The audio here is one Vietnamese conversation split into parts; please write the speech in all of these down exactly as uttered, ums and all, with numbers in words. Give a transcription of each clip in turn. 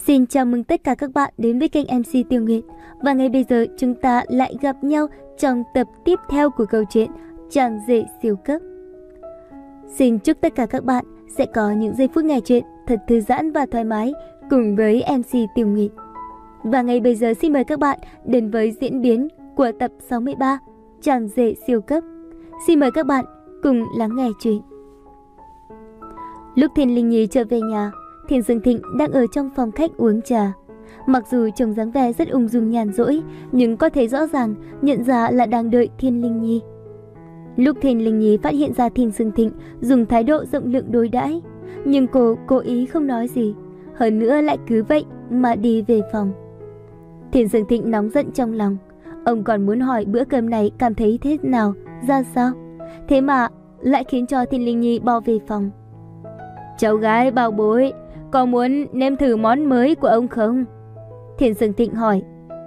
Xin chào mừng tất cả các bạn đến với kênh em xê Tiêu Nguyệt. Và ngay bây giờ chúng ta lại gặp nhau trong tập tiếp theo của câu chuyện Chàng rể siêu cấp. Xin chúc tất cả các bạn sẽ có những giây phút nghe chuyện thật thư giãn và thoải mái cùng với em xê Tiêu Nguyệt. Và ngay bây giờ xin mời các bạn đến với diễn biến của tập sáu mươi ba Chàng rể siêu cấp. Xin mời các bạn cùng lắng nghe chuyện. Lúc Thiên Linh Nhi trở về nhà, Thiên Dương Thịnh đang ở trong phòng khách uống trà. Mặc dù trông dáng vẻ rất ung dung nhàn rỗi, nhưng có thể rõ ràng nhận ra là đang đợi Thiên Linh Nhi. Lúc Thiên Linh Nhi phát hiện ra Thiên Dương Thịnh dùng thái độ rộng lượng đối đãi, nhưng cô cố ý không nói gì, hơn nữa lại cứ vậy mà đi về phòng. Thiên Dương Thịnh nóng giận trong lòng, ông còn muốn hỏi bữa cơm này cảm thấy thế nào, ra sao, thế mà lại khiến cho Thiên Linh Nhi bỏ về phòng. Cháu gái bảo bối, có muốn nếm thử món mới của ông không? Thiên Dương Thịnh hỏi.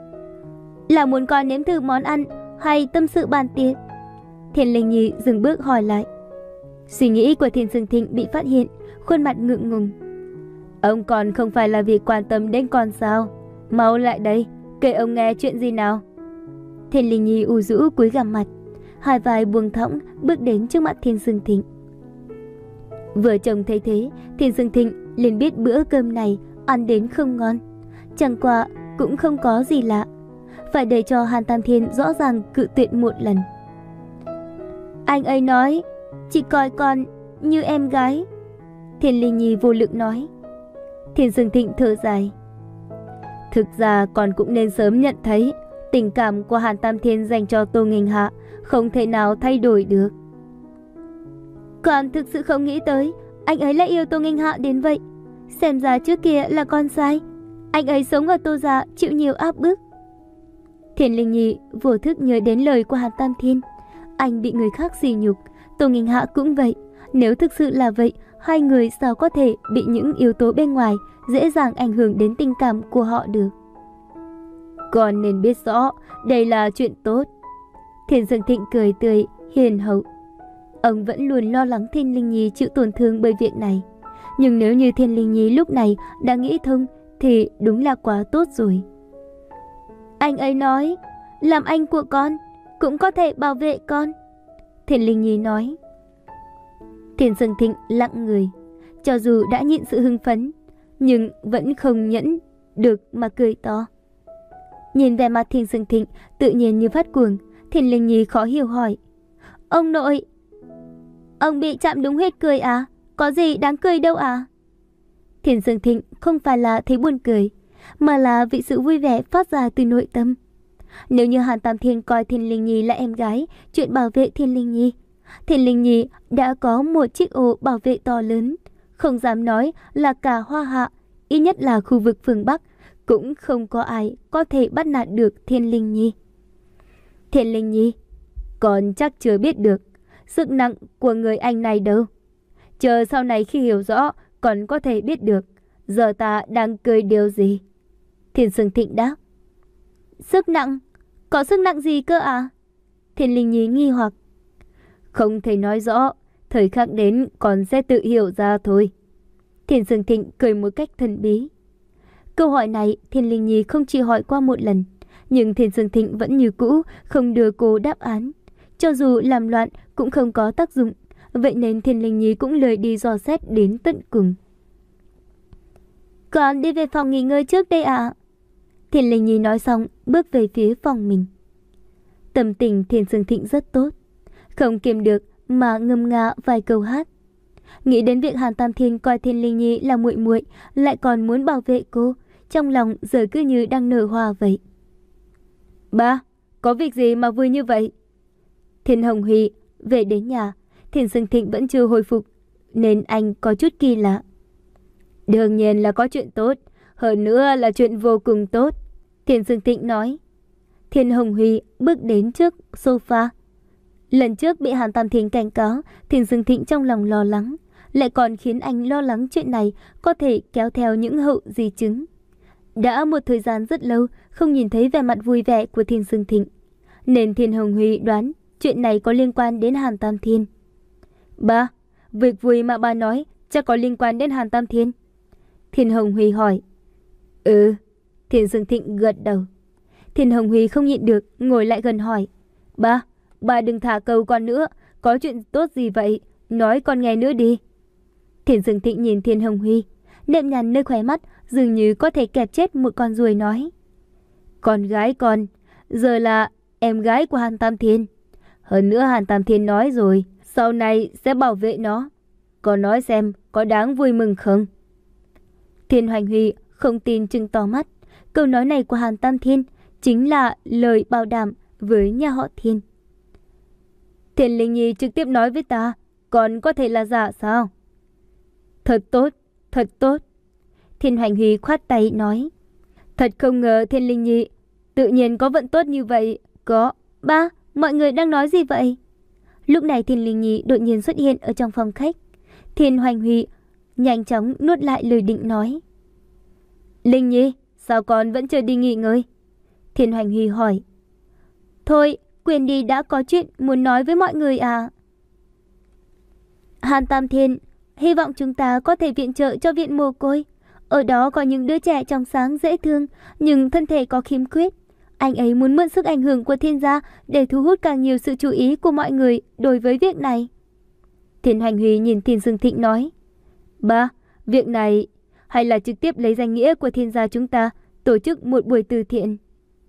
Là muốn con nếm thử món ăn hay tâm sự bàn tiệc? Thiên Linh Nhi dừng bước hỏi lại. Suy nghĩ của Thiên Dương Thịnh bị phát hiện, khuôn mặt ngượng ngùng. Ông còn không phải là vì quan tâm đến con sao? Mau lại đây, kể ông nghe chuyện gì nào. Thiên Linh Nhi u rũ cúi gằm mặt, hai vai buông thõng bước đến trước mặt Thiên Dương Thịnh. Vừa trông thấy thế, Thiên Dương Thịnh liền biết bữa cơm này ăn đến không ngon. Chẳng qua cũng không có gì lạ, phải để cho Hàn Tam Thiên rõ ràng cự tuyệt một lần. Anh ấy nói chỉ coi con như em gái. Thiên Linh Nhi vô lực nói. Thiên Dương Thịnh thở dài. Thực ra con cũng nên sớm nhận thấy tình cảm của Hàn Tam Thiên dành cho Tô Nghênh Hạ không thể nào thay đổi được. Con thực sự không nghĩ tới anh ấy lại yêu Tô Nghênh Hạ đến vậy. Xem ra trước kia là con sai. Anh ấy sống ở Tô gia chịu nhiều áp bức. Thiên Linh Nhi vô thức nhớ đến lời của Hàn Tam Thiên. Anh bị người khác sỉ nhục, Tô Nghênh Hạ cũng vậy. Nếu thực sự là vậy, hai người sao có thể bị những yếu tố bên ngoài dễ dàng ảnh hưởng đến tình cảm của họ được. Con nên biết rõ đây là chuyện tốt. Thiên Dương Thịnh cười tươi, hiền hậu. Ông vẫn luôn lo lắng Thiên Linh Nhi chịu tổn thương bởi việc này. Nhưng nếu như Thiên Linh Nhi lúc này đã nghĩ thông thì đúng là quá tốt rồi. Anh ấy nói, làm anh của con cũng có thể bảo vệ con. Thiên Linh Nhi nói. Thiên Dương Thịnh lặng người. Cho dù đã nhịn sự hưng phấn, nhưng vẫn không nhẫn được mà cười to. Nhìn vẻ mặt Thiên Dương Thịnh tự nhiên như phát cuồng, Thiên Linh Nhi khó hiểu hỏi. Ông nội, ông bị chạm đúng huyết cười à? Có gì đáng cười đâu à? Thiên Dương Thịnh không phải là thấy buồn cười, mà là vì sự vui vẻ phát ra từ nội tâm. Nếu như Hàn Tam Thiên coi Thiên Linh Nhi là em gái, chuyện bảo vệ Thiên Linh Nhi, Thiên Linh Nhi đã có một chiếc ô bảo vệ to lớn. Không dám nói là cả Hoa Hạ, ít nhất là khu vực phương Bắc, cũng không có ai có thể bắt nạt được Thiên Linh Nhi. Thiên Linh Nhi, con chắc chưa biết được sức nặng của người anh này đâu. Chờ sau này khi hiểu rõ, còn có thể biết được. Giờ ta đang cười điều gì? Thiên Dương Thịnh đáp. Sức nặng? Có sức nặng gì cơ à? Thiên Linh Nhi nghi hoặc. Không thể nói rõ, thời khắc đến còn sẽ tự hiểu ra thôi. Thiên Dương Thịnh cười một cách thần bí. Câu hỏi này Thiên Linh Nhi không chỉ hỏi qua một lần, nhưng Thiên Dương Thịnh vẫn như cũ không đưa cô đáp án. Cho dù làm loạn cũng không có tác dụng, vậy nên Thiên Linh Nhi cũng lười đi dò xét đến tận cùng. Con đi về phòng nghỉ ngơi trước đây ạ. À? Thiên Linh Nhi nói xong bước về phía phòng mình. Tâm tình Thiên Dương Thịnh rất tốt, không kiềm được mà ngâm nga vài câu hát. Nghĩ đến việc Hàn Tam Thiên coi Thiên Linh Nhi là muội muội, lại còn muốn bảo vệ cô, trong lòng giờ cứ như đang nở hoa vậy. Ba, có việc gì mà vui như vậy? Thiên Hồng Huy về đến nhà, Thiên Dương Thịnh vẫn chưa hồi phục, nên anh có chút kỳ lạ. Đương nhiên là có chuyện tốt, hơn nữa là chuyện vô cùng tốt, Thiên Dương Thịnh nói. Thiên Hồng Huy bước đến trước sofa. Lần trước bị Hàn Tam Thiên cảnh cáo, Thiên Dương Thịnh trong lòng lo lắng, lại còn khiến anh lo lắng chuyện này có thể kéo theo những hậu di chứng. Đã một thời gian rất lâu không nhìn thấy vẻ mặt vui vẻ của Thiên Dương Thịnh, nên Thiên Hồng Huy đoán chuyện này có liên quan đến Hàn Tam Thiên. Ba, việc vui mà ba nói chắc có liên quan đến Hàn Tam Thiên. Thiên Hồng Huy hỏi. Ừ, Thiên Dương Thịnh gật đầu. Thiên Hồng Huy không nhịn được, ngồi lại gần hỏi. Ba, ba đừng thả câu con nữa, có chuyện tốt gì vậy? Nói con nghe nữa đi. Thiên Dương Thịnh nhìn Thiên Hồng Huy, nếp nhăn nơi khóe mắt dường như có thể kẹp chết một con ruồi nói. Con gái con, giờ là em gái của Hàn Tam Thiên. Hơn nữa Hàn Tam Thiên nói rồi, sau này sẽ bảo vệ nó. Con nói xem có đáng vui mừng không? Thiên Hoành Huy không tin trừng to mắt. Câu nói này của Hàn Tam Thiên chính là lời bảo đảm với nhà họ Thiên. Thiên Linh Nhi trực tiếp nói với ta, còn có thể là giả sao? Thật tốt, thật tốt. Thiên Hoành Huy khoát tay nói. Thật không ngờ Thiên Linh Nhi tự nhiên có vận tốt như vậy. Có. Ba, mọi người đang nói gì vậy? Lúc này Thiên Linh Nhi đột nhiên xuất hiện ở trong phòng khách. Thiên Hoành Huy nhanh chóng nuốt lại lời định nói. Linh Nhi, sao con vẫn chưa đi nghỉ ngơi? Thiên Hoành Huy hỏi. Thôi, Quyền đi đã có chuyện muốn nói với mọi người à? Hàn Tam Thiên, hy vọng chúng ta có thể viện trợ cho viện mồ côi. Ở đó có những đứa trẻ trong sáng dễ thương, nhưng thân thể có khiếm khuyết. Anh ấy muốn mượn sức ảnh hưởng của Thiên gia để thu hút càng nhiều sự chú ý của mọi người đối với việc này. Thiên Hoành Huy nhìn Thiên Dương Thịnh nói. Ba, việc này hay là trực tiếp lấy danh nghĩa của Thiên gia chúng ta tổ chức một buổi từ thiện?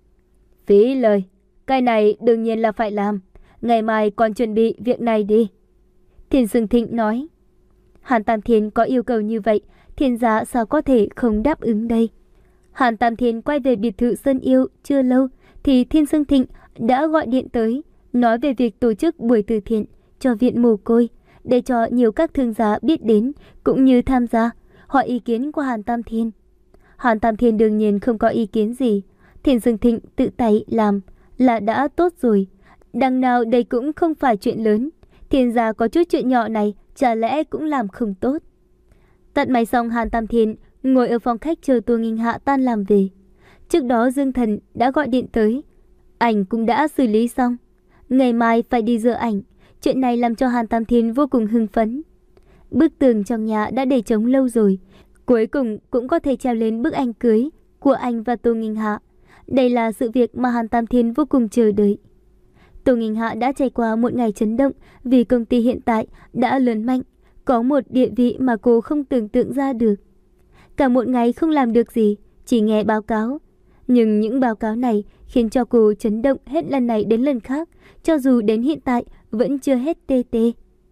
Phí lời, cái này đương nhiên là phải làm. Ngày mai còn chuẩn bị việc này đi. Thiên Dương Thịnh nói. Hàn Tam Thiên có yêu cầu như vậy, Thiên gia sao có thể không đáp ứng đây? Hàn Tam Thiên quay về biệt thự Sơn Yêu chưa lâu thì Thiên Dương Thịnh đã gọi điện tới, nói về việc tổ chức buổi từ thiện cho viện mồ côi, để cho nhiều các thương gia biết đến cũng như tham gia, hỏi ý kiến của Hàn Tam Thiên. Hàn Tam Thiên đương nhiên không có ý kiến gì. Thiên Dương Thịnh tự tay làm là đã tốt rồi. Đằng nào đây cũng không phải chuyện lớn. Thiên gia có chút chuyện nhỏ này chả lẽ cũng làm không tốt. Tận máy xong, Hàn Tam Thiên ngồi ở phòng khách chờ Tô Nghinh Hạ tan làm về. Trước đó Dương Thần đã gọi điện tới, ảnh cũng đã xử lý xong. Ngày mai phải đi dỡ ảnh. Chuyện này làm cho Hàn Tam Thiên vô cùng hưng phấn. Bức tường trong nhà đã để trống lâu rồi, cuối cùng cũng có thể treo lên bức ảnh cưới của anh và Tô Nghinh Hạ. Đây là sự việc mà Hàn Tam Thiên vô cùng chờ đợi. Tô Nghinh Hạ đã trải qua một ngày chấn động vì công ty hiện tại đã lớn mạnh, có một địa vị mà cô không tưởng tượng ra được. Cả một ngày không làm được gì, chỉ nghe báo cáo. Nhưng những báo cáo này khiến cho cô chấn động hết lần này đến lần khác, cho dù đến hiện tại vẫn chưa hết tê tê.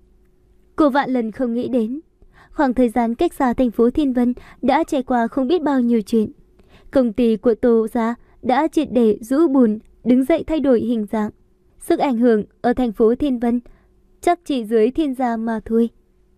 Cô vạn lần không nghĩ đến, khoảng thời gian cách xa thành phố Thiên Vân đã trải qua không biết bao nhiêu chuyện. Công ty của Tô gia đã triệt để rũ bùn, đứng dậy thay đổi hình dạng. Sức ảnh hưởng ở thành phố Thiên Vân chắc chỉ dưới Thiên gia mà thôi.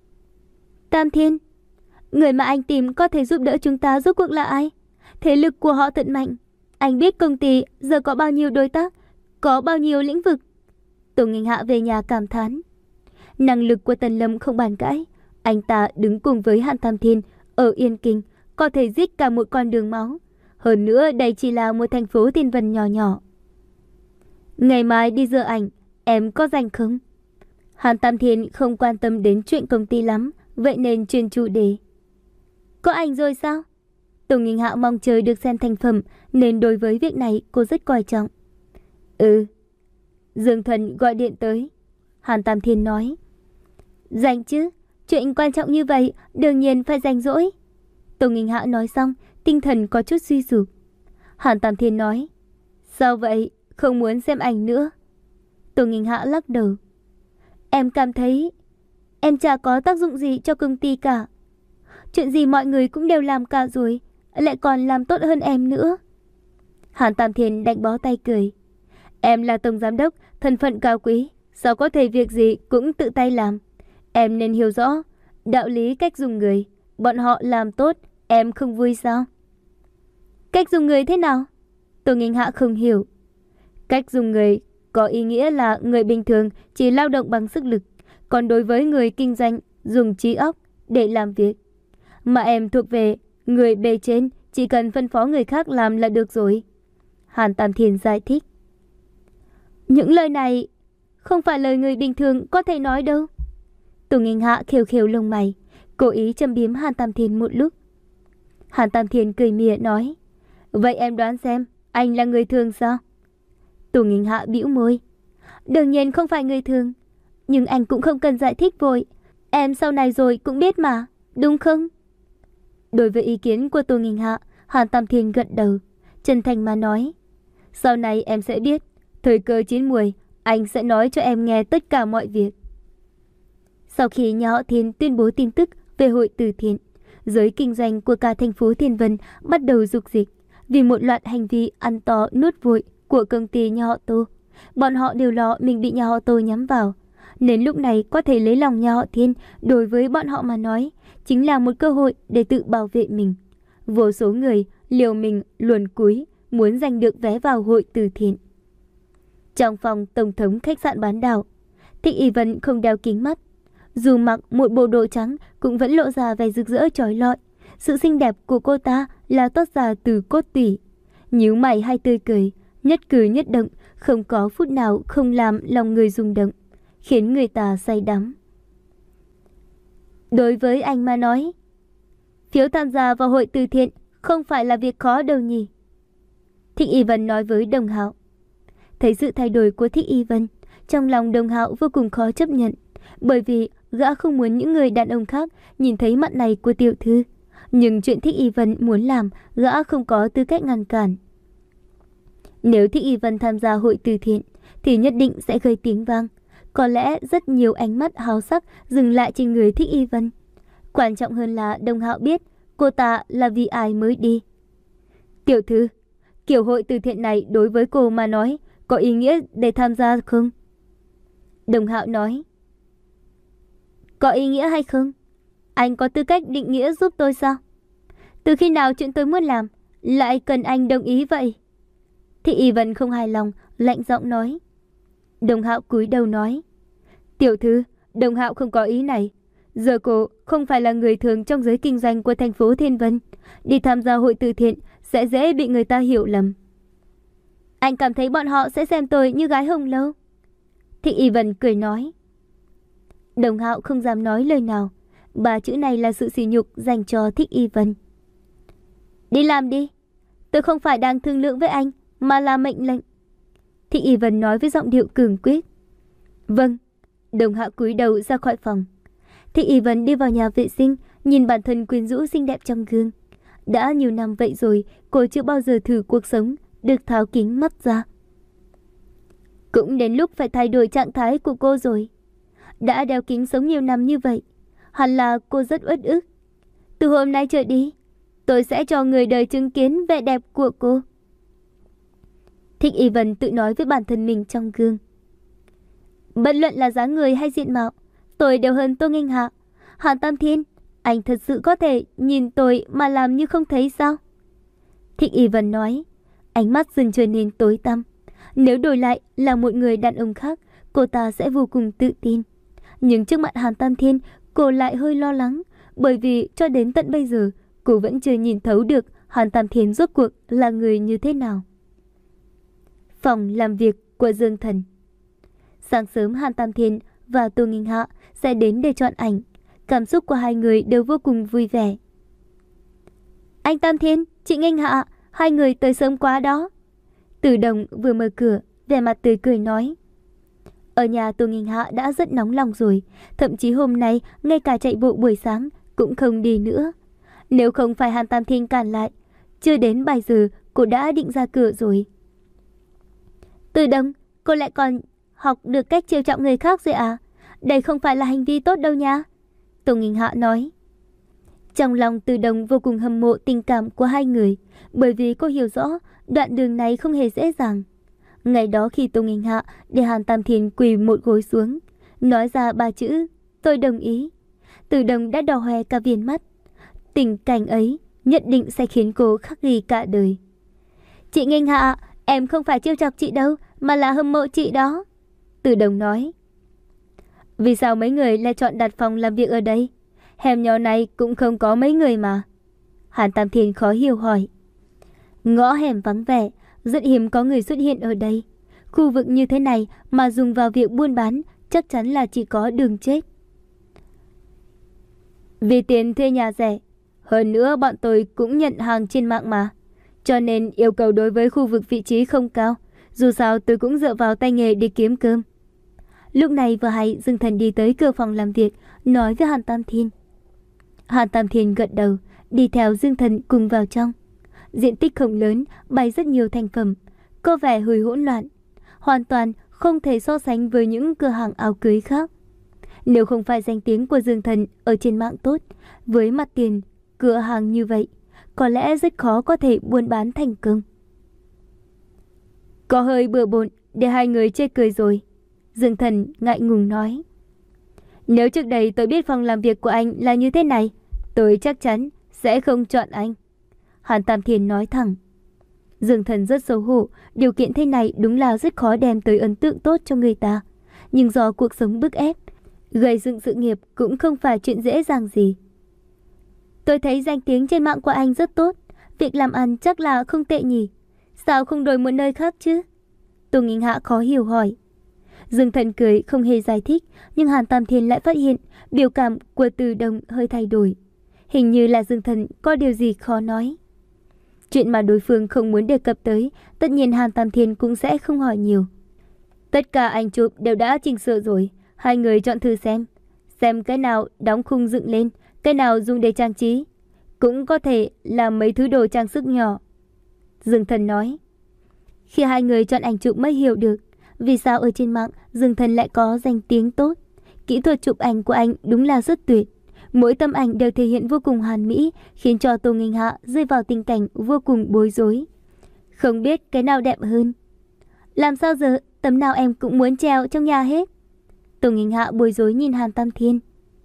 Tam Thiên, người mà anh tìm có thể giúp đỡ chúng ta rốt cuộc là ai? Thế lực của họ thật mạnh. Anh biết công ty giờ có bao nhiêu đối tác, có bao nhiêu lĩnh vực. Tô Nghinh Hạ về nhà cảm thán. Năng lực của Tần Lâm không bàn cãi. Anh ta đứng cùng với Hàn Tam Thiên ở Yên Kinh, có thể giết cả một con đường máu. Hơn nữa đây chỉ là một thành phố Thiên Vân nhỏ nhỏ. Ngày mai đi dỡ ảnh, em có rảnh không? Hàn Tam Thiên không quan tâm đến chuyện công ty lắm, vậy nên chuyển chủ đề. Có ảnh rồi sao? Tô Nghinh Hạ mong chờ được xem thành phẩm, nên đối với việc này cô rất coi trọng. Ừ. Dương Thuần gọi điện tới. Hàn Tam Thiên nói. Rảnh chứ, chuyện quan trọng như vậy đương nhiên phải rảnh rỗi. Tô Nghinh Hạ nói xong, tinh thần có chút suy sụp. Hàn Tam Thiên nói. Sao vậy, không muốn xem ảnh nữa? Tô Nghinh Hạ lắc đầu. Em cảm thấy em chả có tác dụng gì cho công ty cả. Chuyện gì mọi người cũng đều làm cả rồi, lại còn làm tốt hơn em nữa. Hàn Tam Thiên đánh bó tay cười. Em là tổng giám đốc, thân phận cao quý, sao có thể việc gì cũng tự tay làm. Em nên hiểu rõ đạo lý cách dùng người. Bọn họ làm tốt, em không vui sao? Cách dùng người thế nào? Tô Nghinh Hạ không hiểu. Cách dùng người có ý nghĩa là người bình thường chỉ lao động bằng sức lực, còn đối với người kinh doanh dùng trí óc để làm việc. Mà em thuộc về người bề trên, chỉ cần phân phó người khác làm là được rồi. Hàn Tam Thiên giải thích. Những lời này không phải lời người bình thường có thể nói đâu. Tô Nghinh Hạ khều khều lông mày, cố ý châm biếm Hàn Tam Thiên một lúc. Hàn Tam Thiên cười mỉa nói, vậy em đoán xem, anh là người thường sao? Tô Nghinh Hạ bĩu môi, đương nhiên không phải người thường, nhưng anh cũng không cần giải thích vội. Em sau này rồi cũng biết mà, đúng không? Đối với ý kiến của Tô Nghinh Hạ, Hàn Tam Thiên gật đầu, chân thành mà nói, sau này em sẽ biết, thời cơ chín muồi, anh sẽ nói cho em nghe tất cả mọi việc. Sau khi nhà họ Thiên tuyên bố tin tức về hội từ thiện, giới kinh doanh của cả thành phố Thiên Vân bắt đầu rục dịch vì một loạt hành vi ăn to nuốt vội của công ty nhà họ Tô. Bọn họ đều lo mình bị nhà họ Tô nhắm vào, nên lúc này có thể lấy lòng nhà họ Thiên đối với bọn họ mà nói chính là một cơ hội để tự bảo vệ mình. Vô số người liều mình luồn cúi muốn giành được vé vào hội từ thiện. Trong phòng tổng thống khách sạn bán đảo, Thích Y Vân không đeo kính mắt, dù mặc một bộ đồ trắng cũng vẫn lộ ra vẻ rực rỡ chói lọi. Sự xinh đẹp của cô ta là toát ra từ cốt tủy, nhíu mày hay tươi cười, nhất cử nhất động không có phút nào không làm lòng người rung động, khiến người ta say đắm. Đối với anh mà nói, phiếu tham gia vào hội từ thiện không phải là việc khó đâu nhỉ? Thích Y Vân nói với Đồng Hạo. Thấy sự thay đổi của Thích Y Vân, trong lòng Đồng Hạo vô cùng khó chấp nhận, bởi vì gã không muốn những người đàn ông khác nhìn thấy mặt này của tiểu thư. Nhưng chuyện Thích Y Vân muốn làm, gã không có tư cách ngăn cản. Nếu Thích Y Vân tham gia hội từ thiện, thì nhất định sẽ gây tiếng vang. Có lẽ rất nhiều ánh mắt háo sắc dừng lại trên người Thích Y Vân. Quan trọng hơn là Đồng Hạo biết cô ta là vì ai mới đi. Tiểu thư, kiểu hội từ thiện này đối với cô mà nói có ý nghĩa để tham gia không? Đồng Hạo nói. Có ý nghĩa hay không? Anh có tư cách định nghĩa giúp tôi sao? Từ khi nào chuyện tôi muốn làm lại cần anh đồng ý vậy? Thị Y Vân không hài lòng, lạnh giọng nói. Đồng Hạo cúi đầu nói. Tiểu thư, Đồng Hạo không có ý này. Giờ cô không phải là người thường trong giới kinh doanh của thành phố Thiên Vân. Đi tham gia hội từ thiện sẽ dễ bị người ta hiểu lầm. Anh cảm thấy bọn họ sẽ xem tôi như gái hồng lâu? Thị Y Vân cười nói. Đồng Hạo không dám nói lời nào. Ba chữ này là sự sỉ nhục dành cho Thích Y Vân. Đi làm đi. Tôi không phải đang thương lượng với anh, mà là mệnh lệnh. Thích Y Vân nói với giọng điệu cường quyết. Vâng. Đồng Hạo cúi đầu ra khỏi phòng. Thích Y Vân đi vào nhà vệ sinh, nhìn bản thân quyến rũ xinh đẹp trong gương. Đã nhiều năm vậy rồi, cô chưa bao giờ thử cuộc sống được tháo kính mắt ra. Cũng đến lúc phải thay đổi trạng thái của cô rồi. Đã đeo kính sống nhiều năm như vậy, hẳn là cô rất uất ức. Từ hôm nay trở đi, tôi sẽ cho người đời chứng kiến vẻ đẹp của cô. Thích Y Vân tự nói với bản thân mình trong gương. Bất luận là dáng người hay diện mạo, tôi đều hơn Tô Nghinh Hạ. Hàn Tam Thiên, anh thật sự có thể nhìn tôi mà làm như không thấy sao? Thích Y Vân nói, ánh mắt dần trở nên tối tăm. Nếu đổi lại là một người đàn ông khác, cô ta sẽ vô cùng tự tin. Nhưng trước mặt Hàn Tam Thiên, cô lại hơi lo lắng, bởi vì cho đến tận bây giờ, cô vẫn chưa nhìn thấu được Hàn Tam Thiên rốt cuộc là người như thế nào. Phòng làm việc của Dương Thần. Sáng sớm Hàn Tam Thiên và Tô Nghinh Hạ sẽ đến để chọn ảnh. Cảm xúc của hai người đều vô cùng vui vẻ. Anh Tam Thiên, chị Nghinh Hạ, hai người tới sớm quá đó. Từ Đồng vừa mở cửa, vẻ mặt tươi cười nói. Ở nhà Tô Nghinh Hạ đã rất nóng lòng rồi, thậm chí hôm nay ngay cả chạy bộ buổi sáng cũng không đi nữa. Nếu không phải Hàn Tam Thiên cản lại, chưa đến bảy giờ cô đã định ra cửa rồi. Từ Đồng, cô lại còn học được cách trêu chọc người khác rồi à? Đây không phải là hành vi tốt đâu nha. Tô Nghinh Hạ nói. Trong lòng Từ Đồng vô cùng hâm mộ tình cảm của hai người, bởi vì cô hiểu rõ đoạn đường này không hề dễ dàng. Ngày đó khi Tô Nghinh Hạ để Hàn Tam Thiên quỳ một gối xuống, nói ra ba chữ tôi đồng ý, Từ Đồng đã đỏ hoe cả viền mắt. Tình cảnh ấy nhất định sẽ khiến cô khắc ghi cả đời. Chị Nghinh Hạ, em không phải trêu chọc chị đâu, mà là hâm mộ chị đó. Từ Đồng nói. Vì sao mấy người lại chọn đặt phòng làm việc ở đây? Hẻm nhỏ này cũng không có mấy người mà. Hàn Tam Thiên khó hiểu hỏi. Ngõ hẻm vắng vẻ, rất hiếm có người xuất hiện ở đây. Khu vực như thế này mà dùng vào việc buôn bán chắc chắn là chỉ có đường chết. Vì tiền thuê nhà rẻ, Hơn nữa bọn tôi cũng nhận hàng trên mạng mà. Cho nên yêu cầu đối với khu vực vị trí không cao. Dù sao tôi cũng dựa vào tay nghề để kiếm cơm. Lúc này vừa hay Dương Thần đi tới cửa phòng làm việc, nói với Hàn Tam Thiên. Hàn Tam Thiên gật đầu, đi theo Dương Thần cùng vào trong. Diện tích không lớn, bày rất nhiều thành phẩm, có vẻ hơi hỗn loạn, hoàn toàn không thể so sánh với những cửa hàng áo cưới khác. Nếu không phải danh tiếng của Dương Thần ở trên mạng tốt, với mặt tiền cửa hàng như vậy, có lẽ rất khó có thể buôn bán thành công. Có hơi bừa bộn để hai người chê cười rồi, Dương Thần ngại ngùng nói. Nếu trước đây tôi biết phòng làm việc của anh là như thế này, tôi chắc chắn sẽ không chọn anh. Hàn Tam Thiên nói thẳng. Dương Thần rất xấu hổ, điều kiện thế này đúng là rất khó đem tới ấn tượng tốt cho người ta. Nhưng do cuộc sống bức ép, gây dựng sự nghiệp cũng không phải chuyện dễ dàng gì. Tôi thấy danh tiếng trên mạng của anh rất tốt, việc làm ăn chắc là không tệ nhỉ. Sao không đổi một nơi khác chứ? Tô Nghinh Hạ khó hiểu hỏi. Dương Thần cười không hề giải thích, nhưng Hàn Tam Thiên lại phát hiện biểu cảm của Từ Đồng hơi thay đổi. Hình như là Dương Thần có điều gì khó nói. Chuyện mà đối phương không muốn đề cập tới, tất nhiên Hàn Tam Thiên cũng sẽ không hỏi nhiều. Tất cả ảnh chụp đều đã chỉnh sửa rồi, hai người chọn thử xem. Xem cái nào đóng khung dựng lên, cái nào dùng để trang trí. Cũng có thể là mấy thứ đồ trang sức nhỏ. Dương Thần nói. Khi hai người chọn ảnh chụp mới hiểu được vì sao ở trên mạng Dương Thần lại có danh tiếng tốt. Kỹ thuật chụp ảnh của anh đúng là rất tuyệt. Mỗi tấm ảnh đều thể hiện vô cùng hoàn mỹ, khiến cho Tô Nghinh Hạ rơi vào tình cảnh vô cùng bối rối. Không biết cái nào đẹp hơn. Làm sao giờ, tấm nào em cũng muốn treo trong nhà hết. Tô Nghinh Hạ bối rối nhìn Hàn Tam Thiên.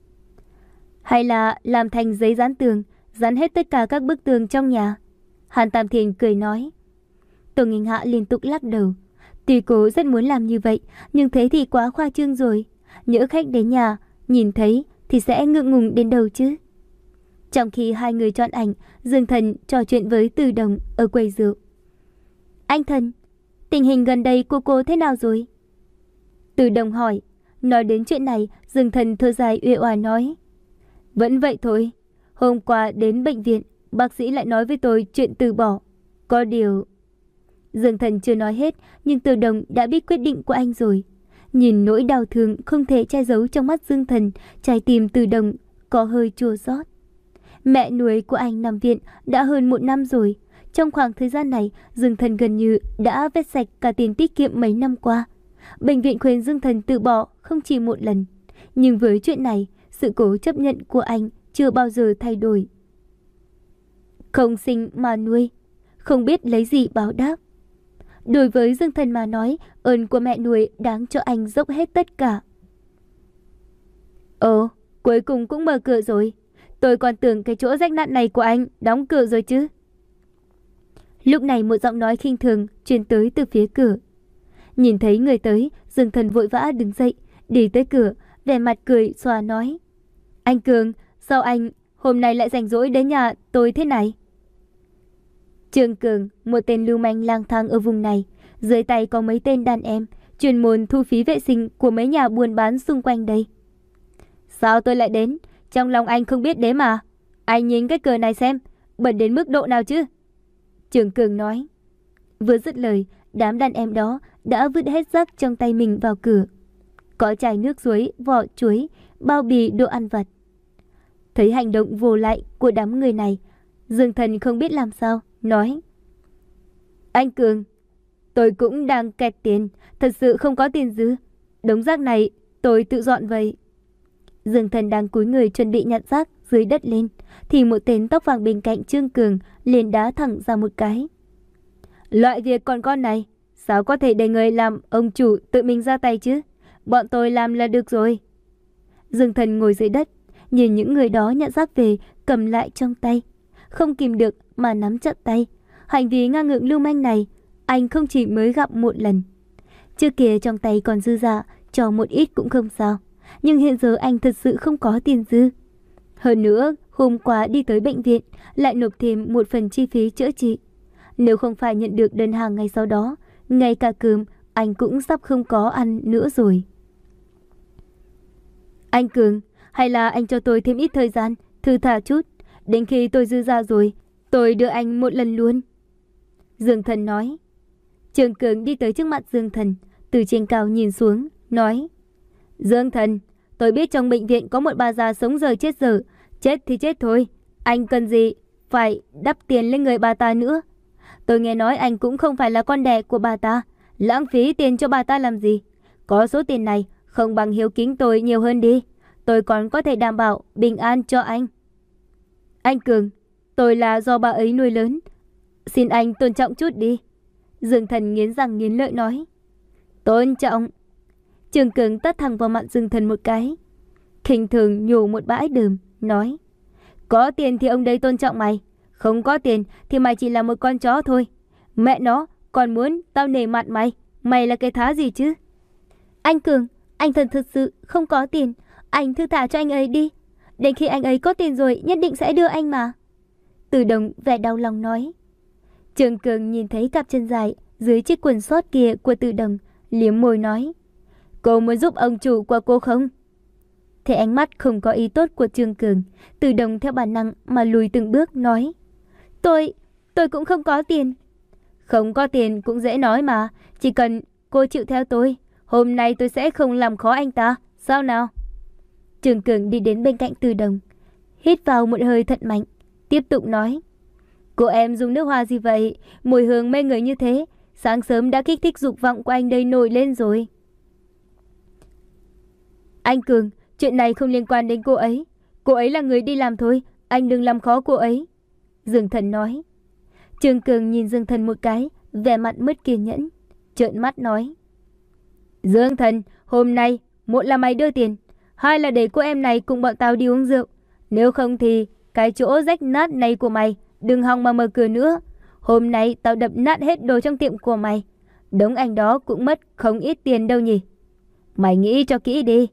Hay là làm thành giấy dán tường, dán hết tất cả các bức tường trong nhà. Hàn Tam Thiên cười nói. Tô Nghinh Hạ liên tục lắc đầu. Tuy cô rất muốn làm như vậy, nhưng thế thì quá khoa trương rồi. Nhỡ khách đến nhà, nhìn thấy thì sẽ ngượng ngùng đến đầu chứ. Trong khi hai người chọn ảnh, Dương Thần trò chuyện với Từ Đồng ở quầy rượu. Anh Thần, tình hình gần đây của cô thế nào rồi? Từ Đồng hỏi. Nói đến chuyện này, Dương Thần thở dài uể oải nói. Vẫn vậy thôi. Hôm qua đến bệnh viện, bác sĩ lại nói với tôi chuyện từ bỏ. Có điều... Dương Thần chưa nói hết, nhưng Từ Đồng đã biết quyết định của anh rồi. Nhìn nỗi đau thương không thể che giấu trong mắt Dương Thần, trái tim Từ Đồng có hơi chua xót. Mẹ nuôi của anh nằm viện đã hơn một năm rồi. Trong khoảng thời gian này, Dương Thần gần như đã vét sạch cả tiền tiết kiệm mấy năm qua. Bệnh viện khuyên Dương Thần từ bỏ không chỉ một lần. Nhưng với chuyện này, sự cố chấp nhận của anh chưa bao giờ thay đổi. Không sinh mà nuôi, không biết lấy gì báo đáp. Đối với Dương Thần mà nói, ơn của mẹ nuôi đáng cho anh dốc hết tất cả. Ồ, cuối cùng cũng mở cửa rồi. Tôi còn tưởng cái chỗ rách nát này của anh đóng cửa rồi chứ. Lúc này một giọng nói khinh thường truyền tới từ phía cửa. Nhìn thấy người tới, Dương Thần vội vã đứng dậy, đi tới cửa, vẻ mặt cười xòa nói. Anh Cường, sao anh hôm nay lại rảnh rỗi đến nhà tôi thế này? Trương Cường, một tên lưu manh lang thang ở vùng này, dưới tay có mấy tên đàn em, chuyên môn thu phí vệ sinh của mấy nhà buôn bán xung quanh đây. Sao tôi lại đến? Trong lòng anh không biết đấy mà. Anh nhìn cái cửa này xem, bẩn đến mức độ nào chứ? Trương Cường nói. Vừa dứt lời, đám đàn em đó đã vứt hết rác trong tay mình vào cửa. Có chai nước suối, vỏ chuối, bao bì đồ ăn vặt. Thấy hành động vô lại của đám người này, Dương Thần không biết làm sao, nói. Anh Cường, tôi cũng đang kẹt tiền, thật sự không có tiền dư. Đống rác này tôi tự dọn vậy. Dương Thần đang cúi người chuẩn bị nhặt rác dưới đất lên, thì một tên tóc vàng bên cạnh Trương Cường liền đá thẳng ra một cái. Loại việc còn con này, sao có thể để người làm ông chủ tự mình ra tay chứ? Bọn tôi làm là được rồi. Dương Thần ngồi dưới đất, nhìn những người đó nhặt rác về, cầm lại trong tay. Không kìm được mà nắm chặt tay. Hành vi ngang ngược lưu manh này, anh không chỉ mới gặp một lần. Trước kia trong tay còn dư giả, cho một ít cũng không sao. Nhưng hiện giờ anh thật sự không có tiền dư. Hơn nữa, hôm qua đi tới bệnh viện, lại nộp thêm một phần chi phí chữa trị. Nếu không phải nhận được đơn hàng ngay sau đó, ngay cả cơm anh cũng sắp không có ăn nữa rồi. Anh Cường, hay là anh cho tôi thêm ít thời gian, thư thả chút. Đến khi tôi dư ra rồi, tôi đưa anh một lần luôn. Dương Thần nói. Trương Cường đi tới trước mặt Dương Thần, từ trên cao nhìn xuống, nói. Dương Thần, tôi biết trong bệnh viện có một bà già sống giờ chết giờ, chết thì chết thôi. Anh cần gì phải đắp tiền lên người bà ta nữa. Tôi nghe nói anh cũng không phải là con đẻ của bà ta, lãng phí tiền cho bà ta làm gì. Có số tiền này không bằng hiếu kính tôi nhiều hơn đi. Tôi còn có thể đảm bảo bình an cho anh. Anh Cường, tôi là do bà ấy nuôi lớn, xin anh tôn trọng chút đi. Dương Thần nghiến răng nghiến lợi nói. Tôn trọng? Trương Cường tát thẳng vào mặt Dương Thần một cái, khinh thường nhổ một bãi đờm, nói. Có tiền thì ông đấy tôn trọng mày, không có tiền thì mày chỉ là một con chó thôi. Mẹ nó, còn muốn tao nể mặt mày, mày là cái thá gì chứ? Anh Cường, anh Thần thật sự không có tiền, anh thư thả cho anh ấy đi. Đến khi anh ấy có tiền rồi nhất định sẽ đưa anh mà. Từ Đồng vẻ đau lòng nói. Trương Cường nhìn thấy cặp chân dài dưới chiếc quần short kia của Từ Đồng, liếm môi nói. Cô muốn giúp ông chủ của cô không? Thấy ánh mắt không có ý tốt của Trương Cường, Từ Đồng theo bản năng mà lùi từng bước nói. Tôi, tôi cũng không có tiền. Không có tiền cũng dễ nói mà, chỉ cần cô chịu theo tôi, hôm nay tôi sẽ không làm khó anh ta, sao nào? Trương Cường đi đến bên cạnh Từ Đồng, hít vào một hơi thật mạnh, tiếp tục nói. Cô em dùng nước hoa gì vậy? Mùi hương mê người như thế, sáng sớm đã kích thích dục vọng của anh đây nổi lên rồi. Anh Cường, chuyện này không liên quan đến cô ấy. Cô ấy là người đi làm thôi, anh đừng làm khó cô ấy. Dương Thần nói. Trương Cường nhìn Dương Thần một cái, vẻ mặt mất kiên nhẫn, trợn mắt nói. Dương Thần, hôm nay, một là mày đưa tiền, hai là để cô em này cùng bọn tao đi uống rượu. Nếu không thì cái chỗ rách nát này của mày đừng hòng mà mở cửa nữa. Hôm nay tao đập nát hết đồ trong tiệm của mày. Đống anh đó cũng mất không ít tiền đâu nhỉ. Mày nghĩ cho kỹ đi.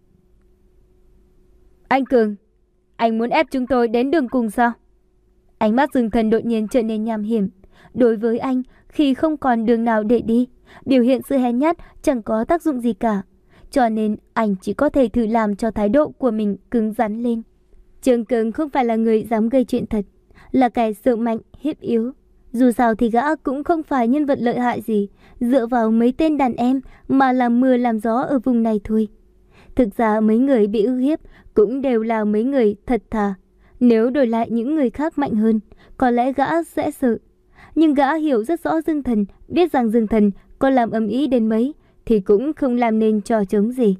Anh Cường, anh muốn ép chúng tôi đến đường cùng sao? Ánh mắt Dương Thần đột nhiên trở nên nham hiểm. Đối với anh, khi không còn đường nào để đi, biểu hiện sự hèn nhát chẳng có tác dụng gì cả. Cho nên anh chỉ có thể thử làm cho thái độ của mình cứng rắn lên. Trương Cường không phải là người dám gây chuyện thật, là kẻ sợ mạnh, hiếp yếu. Dù sao thì gã cũng không phải nhân vật lợi hại gì, dựa vào mấy tên đàn em mà làm mưa làm gió ở vùng này thôi. Thực ra mấy người bị ức hiếp cũng đều là mấy người thật thà. Nếu đổi lại những người khác mạnh hơn, có lẽ gã sẽ sợ. Nhưng gã hiểu rất rõ Dương Thần, biết rằng Dương Thần có làm ầm ĩ đến mấy thì cũng không làm nên trò trống gì.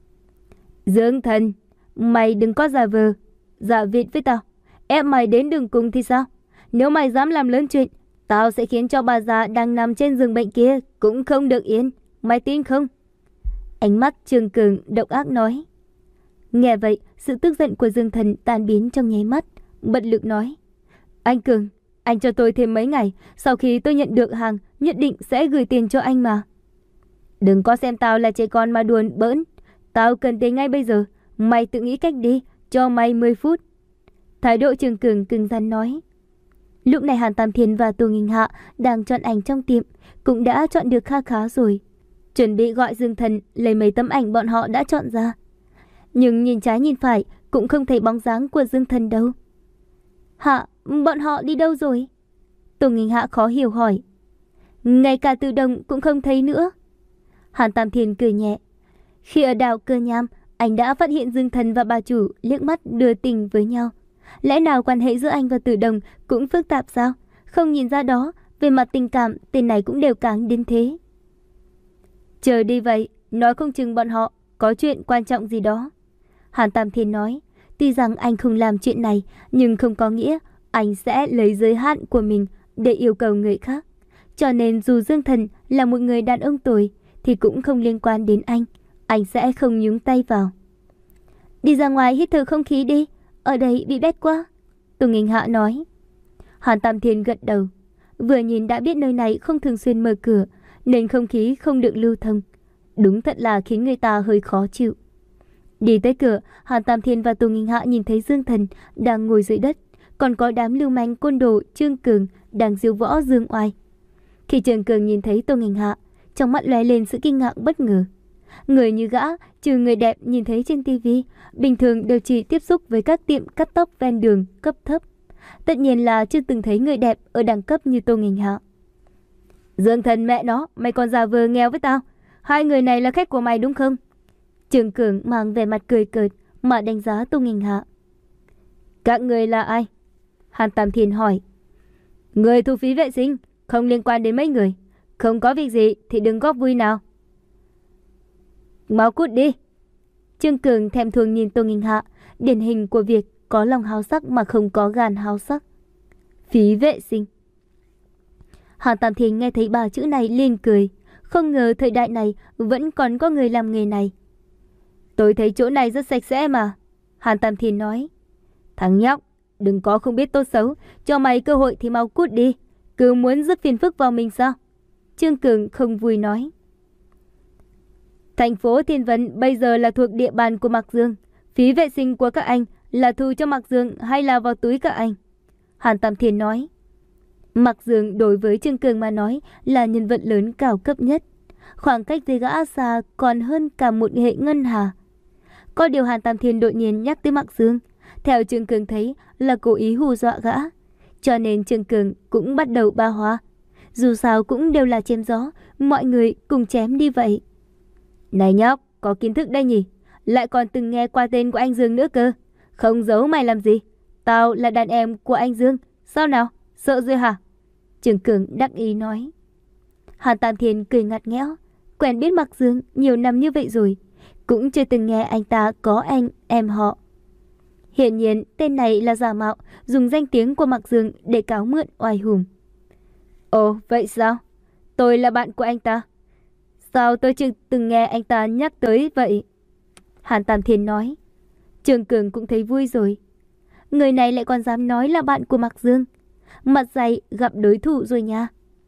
Dương Thần, mày đừng có giả vờ, giả vịt với tao. Ép mày đến đường cùng thì sao? Nếu mày dám làm lớn chuyện, tao sẽ khiến cho bà già đang nằm trên giường bệnh kia cũng không được yên. Mày tin không? Ánh mắt Trương Cường độc ác nói. Nghe vậy, sự tức giận của Dương Thần tan biến trong nháy mắt, bật lực nói. Anh Cường, anh cho tôi thêm mấy ngày, sau khi tôi nhận được hàng, nhất định sẽ gửi tiền cho anh mà. Đừng có xem tao là trẻ con mà đùa bỡn. Tao cần tiền ngay bây giờ, mày tự nghĩ cách đi, cho mày mười phút. Thái độ Trương Cường cứng rắn nói. Lúc này Hàn Tam Thiên và Tô Nghinh Hạ đang chọn ảnh trong tiệm, cũng đã chọn được kha khá rồi. Chuẩn bị gọi Dương Thần lấy mấy tấm ảnh bọn họ đã chọn ra. Nhưng nhìn trái nhìn phải cũng không thấy bóng dáng của Dương Thần đâu. Hạ, bọn họ đi đâu rồi? Tô Nghinh Hạ khó hiểu hỏi. Ngay cả Từ Đồng cũng không thấy nữa. Hàn Tam Thiên cười nhẹ. Khi ở đảo Cơ Nham, anh đã phát hiện Dương Thần và bà chủ liếc mắt đưa tình với nhau. Lẽ nào quan hệ giữa anh và Từ Đồng cũng phức tạp sao? Không nhìn ra đó, về mặt tình cảm tên này cũng đều cáng đến thế. Chờ đi vậy, nói không chừng bọn họ có chuyện quan trọng gì đó. Hàn Tam Thiên nói. Tuy rằng anh không làm chuyện này, nhưng không có nghĩa anh sẽ lấy giới hạn của mình để yêu cầu người khác. Cho nên dù Dương Thần là một người đàn ông tồi thì cũng không liên quan đến anh. Anh sẽ không nhúng tay vào. Đi ra ngoài hít thở không khí đi, ở đây bị bét quá. Tô Nghinh Hạ nói. Hàn Tam Thiên gật đầu. Vừa nhìn đã biết nơi này không thường xuyên mở cửa, nên không khí không được lưu thông. Đúng thật là khiến người ta hơi khó chịu. Đi tới cửa, Hàn Tam Thiên và Tô Nghinh Hạ nhìn thấy Dương Thần đang ngồi dưới đất, còn có đám lưu manh côn đồ Trương Cường đang diêu võ dương oai. Khi Trương Cường nhìn thấy Tô Nghinh Hạ, trong mắt lóe lên sự kinh ngạc bất ngờ. Người như gã, trừ người đẹp nhìn thấy trên tivi, bình thường đều chỉ tiếp xúc với các tiệm cắt tóc ven đường cấp thấp. Tất nhiên là chưa từng thấy người đẹp ở đẳng cấp như Tô Nghinh Hạ. Dương Thần mẹ nó, mày còn giả vờ nghèo với tao. Hai người này là khách của mày đúng không? Trương Cường mang vẻ mặt cười cợt mà đánh giá Tô Nghinh Hạ. Các người là ai? Hàn Tam Thiên hỏi. Người thu phí vệ sinh, không liên quan đến mấy người. Không có việc gì thì đừng góp vui nào. Mau cút đi. Trương Cường thèm thuồng nhìn Tô Nghinh Hạ, điển hình của việc có lòng háo sắc mà không có gan háo sắc. Phí vệ sinh. Hàn Tam Thiên nghe thấy ba chữ này liền cười. Không ngờ thời đại này vẫn còn có người làm nghề này. Tôi thấy chỗ này rất sạch sẽ mà. Hàn Tam Thiên nói. Thằng nhóc, đừng có không biết tốt xấu. Cho mày cơ hội thì mau cút đi. Cứ muốn rước phiền phức vào mình sao? Trương Cường không vui nói. Thành phố Thiên Vân bây giờ là thuộc địa bàn của Mạc Dương. Phí vệ sinh của các anh là thu cho Mạc Dương hay là vào túi các anh? Hàn Tam Thiên nói. Mạc Dương đối với Trương Cường mà nói là nhân vật lớn cao cấp nhất. Khoảng cách với gã xa còn hơn cả một hệ ngân hà. Có điều Hàn Tam Thiên đột nhiên nhắc tới Mạc Dương, theo Trương Cường thấy là cố ý hù dọa gã. Cho nên Trương Cường cũng bắt đầu ba hoa. Dù sao cũng đều là chém gió, mọi người cùng chém đi vậy. Này nhóc, có kiến thức đây nhỉ? Lại còn từng nghe qua tên của anh Dương nữa cơ. Không giấu mày làm gì? Tao là đàn em của anh Dương. Sao nào? Sợ rồi hả? Trương Cường đắc ý nói. Hàn Tam Thiên cười ngặt nghẽo. Quen biết Mạc Dương nhiều năm như vậy rồi, cũng chưa từng nghe anh ta có anh em họ. Hiển nhiên tên này là giả mạo, dùng danh tiếng của Mạc Dương để cáo mượn oai hùm. Ồ, vậy sao? Tôi là bạn của anh ta. Sao tôi chưa từng nghe anh ta nhắc tới vậy? Hàn Tam Thiên nói. Trương Cường cũng thấy vui rồi. Người này lại còn dám nói là bạn của Mạc Dương. Mặt dày gặp đối thủ rồi nha.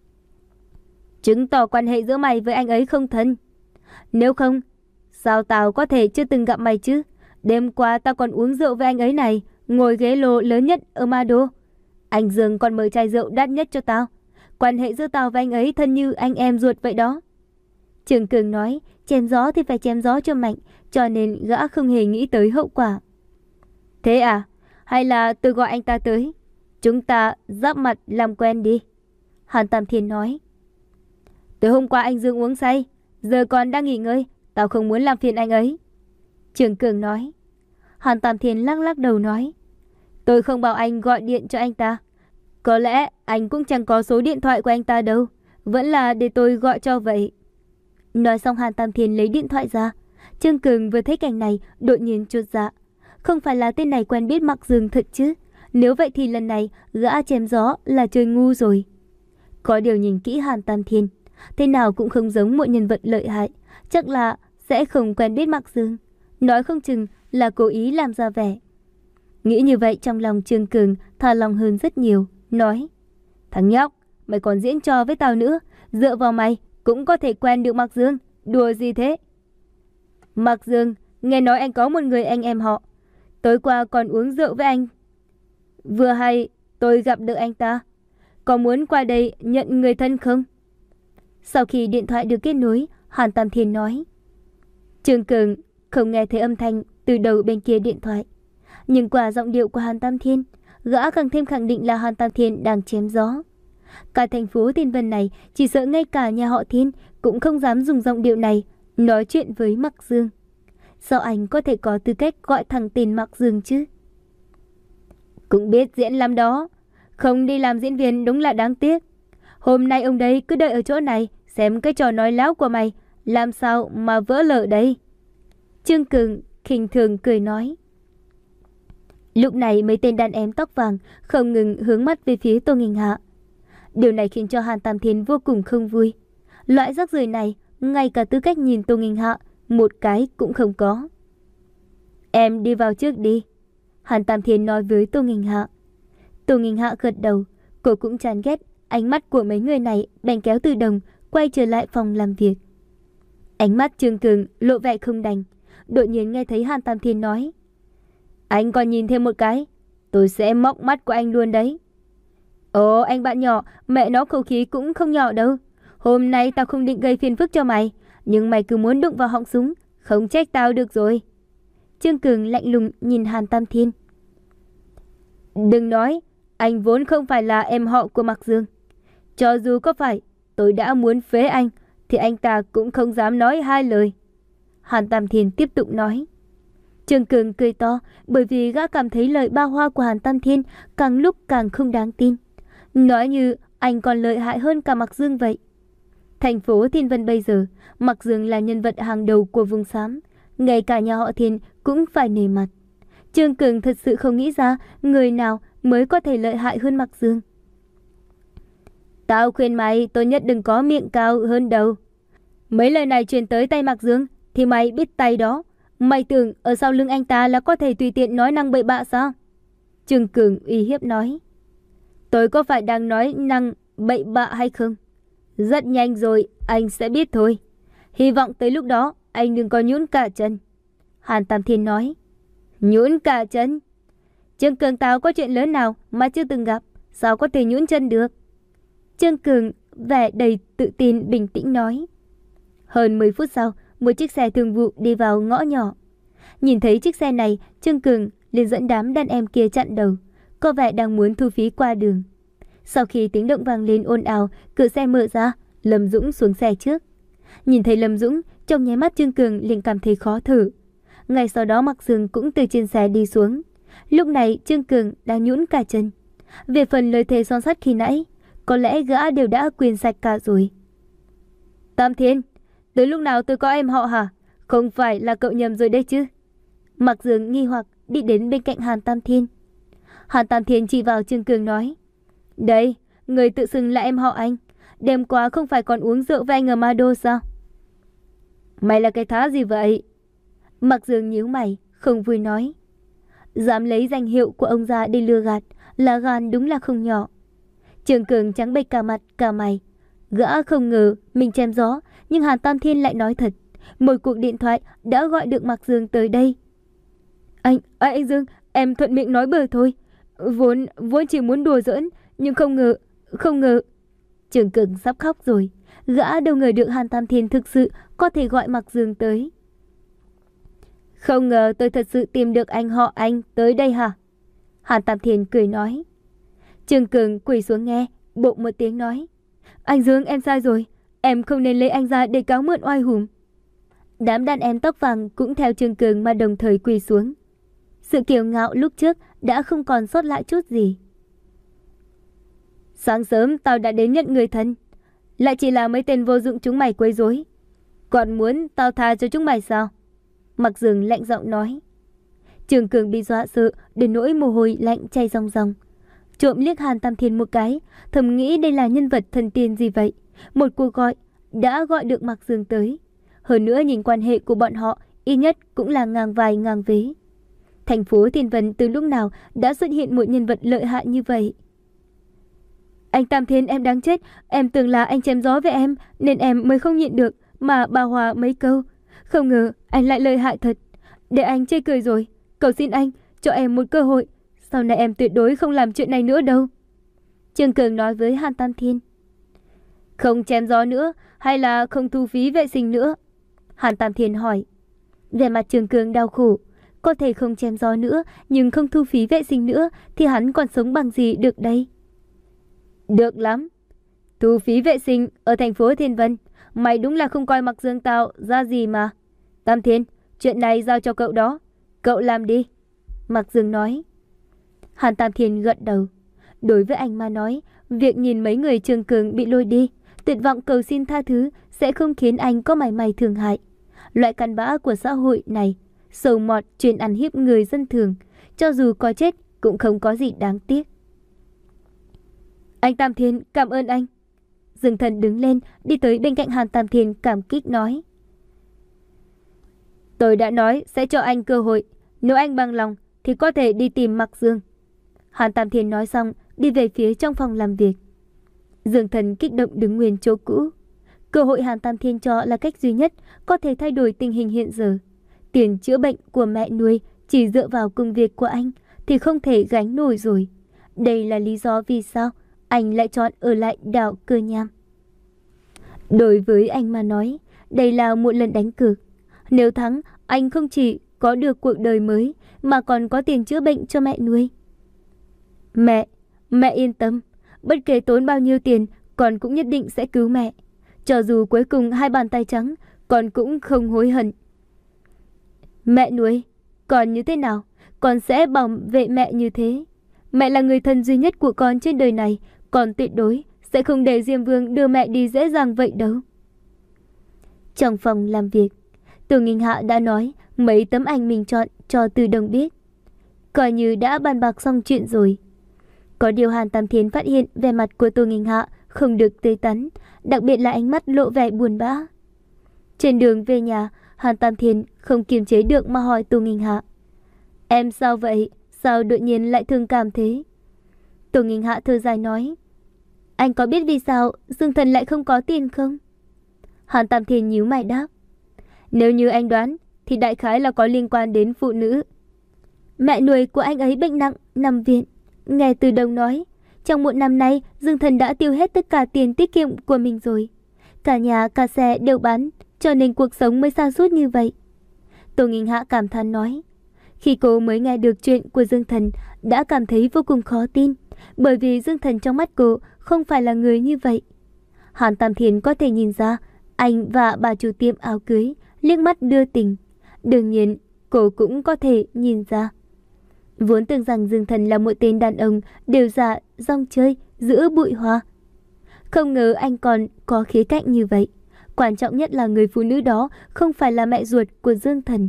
Chứng tỏ quan hệ giữa mày với anh ấy không thân. Nếu không, sao tao có thể chưa từng gặp mày chứ? Đêm qua tao còn uống rượu với anh ấy này, ngồi ghế lô lớn nhất ở Ma Đô. Anh Dương còn mời chai rượu đắt nhất cho tao. Quan hệ giữa tao với anh ấy thân như anh em ruột vậy đó. Trương Cường nói, chém gió thì phải chém gió cho mạnh, cho nên gã không hề nghĩ tới hậu quả. Thế à? Hay là tôi gọi anh ta tới? Chúng ta giáp mặt làm quen đi. Hàn Tam Thiên nói. Tối hôm qua anh Dương uống say, giờ còn đang nghỉ ngơi, tao không muốn làm phiền anh ấy. Trương Cường nói. Hàn Tam Thiên lắc lắc đầu nói. Tôi không bảo anh gọi điện cho anh ta. Có lẽ anh cũng chẳng có số điện thoại của anh ta đâu. Vẫn là để tôi gọi cho vậy. Nói xong Hàn Tam Thiên lấy điện thoại ra. Trương Cường vừa thấy cảnh này đột nhiên chột dạ. Không phải là tên này quen biết Mạc Dương thật chứ? Nếu vậy thì lần này gã chém gió là chơi ngu rồi. Có điều nhìn kỹ Hàn Tam Thiên, thế nào cũng không giống một nhân vật lợi hại. Chắc là sẽ không quen biết Mạc Dương. Nói không chừng là cố ý làm ra vẻ. Nghĩ như vậy trong lòng Trương Cường thả lòng hơn rất nhiều. Nói. Thằng nhóc, mày còn diễn trò với tao nữa. Dựa vào mày cũng có thể quen được Mạc Dương. Đùa gì thế? Mạc Dương, nghe nói anh có một người anh em họ. Tối qua còn uống rượu với anh. Vừa hay tôi gặp được anh ta. Có muốn qua đây nhận người thân không? Sau khi điện thoại được kết nối, Hàn Tam Thiên nói. Trương Cường không nghe thấy âm thanh từ đầu bên kia điện thoại. Nhưng qua giọng điệu của Hàn Tam Thiên, gã càng thêm khẳng định là Hàn Tam Thiên đang chém gió. Cả thành phố Thiên Vân này chỉ sợ ngay cả nhà họ Thiên cũng không dám dùng giọng điệu này nói chuyện với Mạc Dương. Sao anh có thể có tư cách gọi thằng tên Mạc Dương chứ? Cũng biết diễn lắm đó. Không đi làm diễn viên đúng là đáng tiếc. Hôm nay ông đấy cứ đợi ở chỗ này xem cái trò nói láo của mày làm sao mà vỡ lở đây. Trương Cường khinh thường cười nói. Lúc này mấy tên đàn em tóc vàng không ngừng hướng mắt về phía Tô Nghinh Hạ. Điều này khiến cho Hàn Tam Thiên vô cùng không vui. Loại rác rưởi này ngay cả tư cách nhìn Tô Nghinh Hạ một cái cũng không có. Em đi vào trước đi. Hàn Tam Thiên nói với Tô Nghinh Hạ. Tô Nghinh Hạ gật đầu. Cô cũng chán ghét ánh mắt của mấy người này, bèn kéo Từ Đồng quay trở lại phòng làm việc. Ánh mắt Trương Cường lộ vẻ không đành. Đột nhiên nghe thấy Hàn Tam Thiên nói. Anh còn nhìn thêm một cái, tôi sẽ móc mắt của anh luôn đấy. Ồ, anh bạn nhỏ, mẹ nó khẩu khí cũng không nhỏ đâu. Hôm nay tao không định gây phiền phức cho mày. nhưng mày cứ muốn đụng vào họng súng, không trách tao được rồi. Trương Cường lạnh lùng nhìn Hàn Tam Thiên. Đừng nói, anh vốn không phải là em họ của Mạc Dương. Cho dù có phải tôi đã muốn phế anh, thì anh ta cũng không dám nói hai lời. Hàn Tam Thiên tiếp tục nói. Trương Cường cười to, bởi vì gã cảm thấy lời ba hoa của Hàn Tam Thiên càng lúc càng không đáng tin. Nói như anh còn lợi hại hơn cả Mạc Dương vậy. Thành phố Thiên Vân bây giờ, Mạc Dương là nhân vật hàng đầu của vùng xám. Ngay cả nhà họ Thiên cũng phải nể mặt. Trương Cường thật sự không nghĩ ra người nào mới có thể lợi hại hơn Mạc Dương. Tao khuyên mày tốt nhất đừng có miệng cao hơn đầu. Mấy lời này truyền tới tay Mạc Dương thì mày biết tay đó. Mày tưởng ở sau lưng anh ta là có thể tùy tiện nói năng bậy bạ sao? Trương Cường uy hiếp nói. Tôi có phải đang nói năng bậy bạ hay không? Rất nhanh rồi anh sẽ biết thôi. Hy vọng tới lúc đó anh đừng có nhũn cả chân. Hàn Tam Thiên nói. Nhũn cả chân? Trương Cường, tao có chuyện lớn nào mà chưa từng gặp, sao có thể nhũn chân được? Trương Cường vẻ đầy tự tin bình tĩnh nói. Hơn mười phút sau, một chiếc xe thương vụ đi vào ngõ nhỏ. Nhìn thấy chiếc xe này, Trương Cường liền dẫn đám đàn em kia chặn đầu, có vẻ đang muốn thu phí qua đường. Sau khi tiếng động vang lên ồn ào, cửa xe mở ra, Lâm Dũng xuống xe trước. Nhìn thấy Lâm Dũng, trong nháy mắt Trương Cường liền cảm thấy khó thở. Ngay sau đó Mạc Dương cũng từ trên xe đi xuống. Lúc này Trương Cường đang nhũn cả chân. Về phần lời thề son sắt khi nãy, có lẽ gã đều đã quên sạch cả rồi. Tam Thiên, tới lúc nào tôi có em họ hả? Không phải là cậu nhầm rồi đây chứ? Mạc Dương nghi hoặc đi đến bên cạnh Hàn Tam Thiên. Hàn Tam Thiên chỉ vào Trương Cường nói. Đây, người tự xưng là em họ anh. Đêm qua không phải còn uống rượu với anh ở Ma Đô sao? Mày là cái thá gì vậy? Mạc Dương nhíu mày, không vui nói. Dám lấy danh hiệu của ông già đi lừa gạt, là gan đúng là không nhỏ. Trương Cường trắng bệch cả mặt cả mày. Gã không ngờ mình chém gió, nhưng Hàn Tam Thiên lại nói thật. Một cuộc điện thoại đã gọi được Mạc Dương tới đây. Anh, à, anh Dương, em thuận miệng nói bừa thôi. Vốn, vốn chỉ muốn đùa giỡn, nhưng không ngờ, không ngờ. Trương Cường sắp khóc rồi. Gã đâu ngờ được Hàn Tam Thiên thực sự có thể gọi Mạc Dương tới. Không ngờ tôi thật sự tìm được anh họ anh tới đây hả? Hàn Tam Thiên cười nói. Trương Cường quỳ xuống nghe, bộ một tiếng nói. Anh Dương, em sai rồi. Em không nên lấy anh ra để cáo mượn oai hùng. Đám đàn em tóc vàng cũng theo Trương Cường mà đồng thời quỳ xuống. Sự kiêu ngạo lúc trước đã không còn sót lại chút gì. Sáng sớm tao đã đến nhận người thân, lại chỉ là mấy tên vô dụng chúng mày quấy rối. Còn muốn tao tha cho chúng mày sao? Mạc Dương lạnh giọng nói. Trương Cường bị dọa sợ đến nỗi mồ hôi lạnh chảy ròng ròng. Trộm liếc Hàn Tam Thiên một cái, thầm nghĩ đây là nhân vật thần tiên gì vậy. Một cuộc gọi đã gọi được Mạc Dương tới. Hơn nữa nhìn quan hệ của bọn họ ít nhất cũng là ngang vai ngang vế. Thành phố Thiên Vân từ lúc nào đã xuất hiện một nhân vật lợi hại như vậy? Anh Tam Thiên, em đáng chết. Em tưởng là anh chém gió với em nên em mới không nhịn được mà bà hòa mấy câu. Không ngờ anh lại lợi hại thật. Để anh chê cười rồi. Cầu xin anh cho em một cơ hội. Sau này em tuyệt đối không làm chuyện này nữa đâu. Trương Cường nói với Hàn Tam Thiên. Không chém gió nữa hay là không thu phí vệ sinh nữa? Hàn Tam Thiên hỏi. Về mặt Trương Cường đau khổ. Có thể không chém gió nữa, nhưng không thu phí vệ sinh nữa thì hắn còn sống bằng gì được đây? Được lắm. Thu phí vệ sinh ở thành phố Thiên Vân, mày đúng là không coi Mạc Dương tao ra gì mà. Tam Thiên, chuyện này giao cho cậu đó. Cậu làm đi. Mạc Dương nói. Hàn Tam Thiên gật đầu. Đối với anh mà nói, việc nhìn mấy người Trương Cường bị lôi đi, tuyệt vọng cầu xin tha thứ sẽ không khiến anh có mảy may thương hại. Loại cặn bã của xã hội này, sầu mọt chuyên ăn hiếp người dân thường, cho dù có chết cũng không có gì đáng tiếc. Anh Tam Thiên, cảm ơn anh. Dương Thần đứng lên, đi tới bên cạnh Hàn Tam Thiên cảm kích nói. Tôi đã nói sẽ cho anh cơ hội, nếu anh bằng lòng thì có thể đi tìm Mạc Dương. Hàn Tam Thiên nói xong, đi về phía trong phòng làm việc. Dương Thần kích động đứng nguyên chỗ cũ. Cơ hội Hàn Tam Thiên cho là cách duy nhất có thể thay đổi tình hình hiện giờ. Tiền chữa bệnh của mẹ nuôi chỉ dựa vào công việc của anh thì không thể gánh nổi rồi. Đây là lý do vì sao anh lại chọn ở lại đảo Cơ Nham. Đối với anh mà nói, đây là một lần đánh cược. Nếu thắng, anh không chỉ có được cuộc đời mới mà còn có tiền chữa bệnh cho mẹ nuôi. Mẹ, mẹ yên tâm, bất kể tốn bao nhiêu tiền, con cũng nhất định sẽ cứu mẹ. Cho dù cuối cùng hai bàn tay trắng, con cũng không hối hận. Mẹ nuôi, con như thế nào? Con sẽ bảo vệ mẹ như thế. Mẹ là người thân duy nhất của con trên đời này, con tuyệt đối sẽ không để Diêm Vương đưa mẹ đi dễ dàng vậy đâu. Trong phòng làm việc, Tô Nghinh Hạ đã nói mấy tấm ảnh mình chọn cho Từ Đồng biết. Coi như đã bàn bạc xong chuyện rồi. Có điều Hàn Tam Thiên phát hiện vẻ mặt của Tô Nghinh Hạ không được tươi tắn, đặc biệt là ánh mắt lộ vẻ buồn bã. Trên đường về nhà, Hàn Tam Thiên không kiềm chế được mà hỏi Tô Nghinh Hạ: Em sao vậy? Sao đột nhiên lại thương cảm thế? Tô Nghinh Hạ thở dài nói: Anh có biết vì sao Dương Thần lại không có tiền không? Hàn Tam Thiên nhíu mày đáp: Nếu như anh đoán thì đại khái là có liên quan đến phụ nữ. Mẹ nuôi của anh ấy bệnh nặng, nằm viện. Nghe Từ Đồng nói, trong một năm nay Dương Thần đã tiêu hết tất cả tiền tiết kiệm của mình rồi. Cả nhà cả xe đều bán, cho nên cuộc sống mới sa sút như vậy. Tô Nghinh Hạ cảm thán nói. Khi cô mới nghe được chuyện của Dương Thần đã cảm thấy vô cùng khó tin, bởi vì Dương Thần trong mắt cô không phải là người như vậy. Hàn Tam Thiên có thể nhìn ra anh và bà chủ tiệm áo cưới liếc mắt đưa tình. Đương nhiên cô cũng có thể nhìn ra. Vốn tưởng rằng Dương Thần là một tên đàn ông đều dạ rong chơi giữa bụi hoa. Không ngờ anh còn có khía cạnh như vậy. Quan trọng nhất là người phụ nữ đó không phải là mẹ ruột của Dương Thần.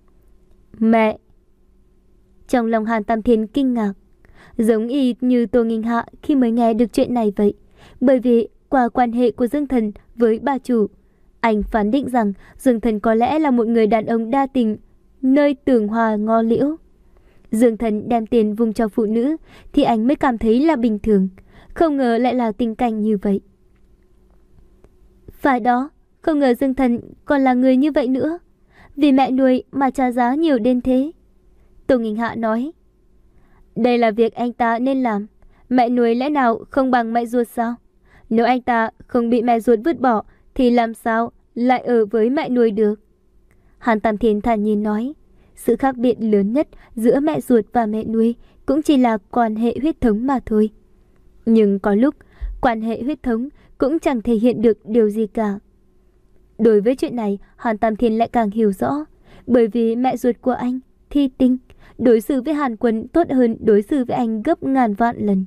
Mẹ! Trong lòng Hàn Tam Thiên kinh ngạc, giống y như Tô Nghinh Hạ khi mới nghe được chuyện này vậy. Bởi vì qua quan hệ của Dương Thần với bà chủ, anh phán định rằng Dương Thần có lẽ là một người đàn ông đa tình, nơi tường hòa ngõ liễu. Dương Thần đem tiền vung cho phụ nữ thì anh mới cảm thấy là bình thường. Không ngờ lại là tình cảnh như vậy. Phải đó, không ngờ Dương Thần còn là người như vậy nữa. Vì mẹ nuôi mà trả giá nhiều đến thế. Tô Nghinh Hạ nói. Đây là việc anh ta nên làm. Mẹ nuôi lẽ nào không bằng mẹ ruột sao? Nếu anh ta không bị mẹ ruột vứt bỏ thì làm sao lại ở với mẹ nuôi được? Hàn Tam Thiên thản nhiên nói. Sự khác biệt lớn nhất giữa mẹ ruột và mẹ nuôi cũng chỉ là quan hệ huyết thống mà thôi. Nhưng có lúc quan hệ huyết thống cũng chẳng thể hiện được điều gì cả. Đối với chuyện này, Hàn Tam Thiên lại càng hiểu rõ. Bởi vì mẹ ruột của anh, Thi Tinh, đối xử với Hàn Quân tốt hơn đối xử với anh gấp ngàn vạn lần.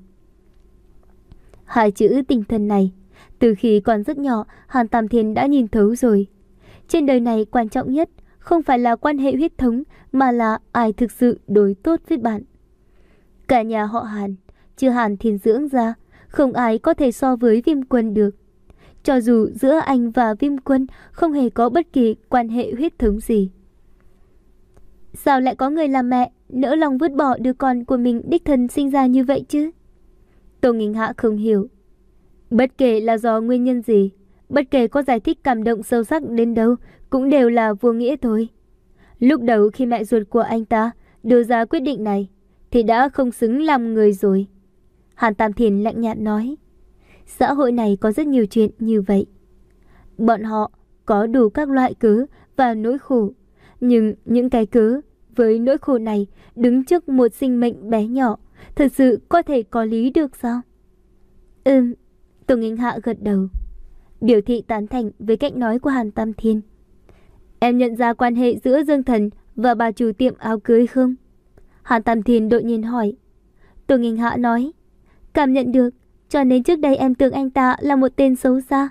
Hai chữ tình thân này, từ khi còn rất nhỏ, Hàn Tam Thiên đã nhìn thấu rồi. Trên đời này quan trọng nhất không phải là quan hệ huyết thống, mà là ai thực sự đối tốt với bạn. Cả nhà họ Hàn, trừ Hàn Thiên Dưỡng ra, không ai có thể so với Viêm Quân được. Cho dù giữa anh và Viêm Quân không hề có bất kỳ quan hệ huyết thống gì. Sao lại có người làm mẹ nỡ lòng vứt bỏ đứa con của mình đích thân sinh ra như vậy chứ? Tô Nghinh Hạ không hiểu. Bất kể là do nguyên nhân gì, bất kể có giải thích cảm động sâu sắc đến đâu, cũng đều là vô nghĩa thôi. Lúc đầu khi mẹ ruột của anh ta đưa ra quyết định này, thì đã không xứng làm người rồi. Hàn Tam Thiên lạnh nhạt nói. Xã hội này có rất nhiều chuyện như vậy. Bọn họ có đủ các loại cớ và nỗi khổ. Nhưng những cái cớ với nỗi khổ này đứng trước một sinh mệnh bé nhỏ, thật sự có thể có lý được sao? Ừm, Tô Nghinh Hạ gật đầu, biểu thị tán thành với cách nói của Hàn Tam Thiên. Em nhận ra quan hệ giữa Dương Thần và bà chủ tiệm áo cưới không? Hàn Tam Thiên đột nhiên hỏi. Tô Nghinh Hạ nói. Cảm nhận được, cho nên trước đây em tưởng anh ta là một tên xấu xa.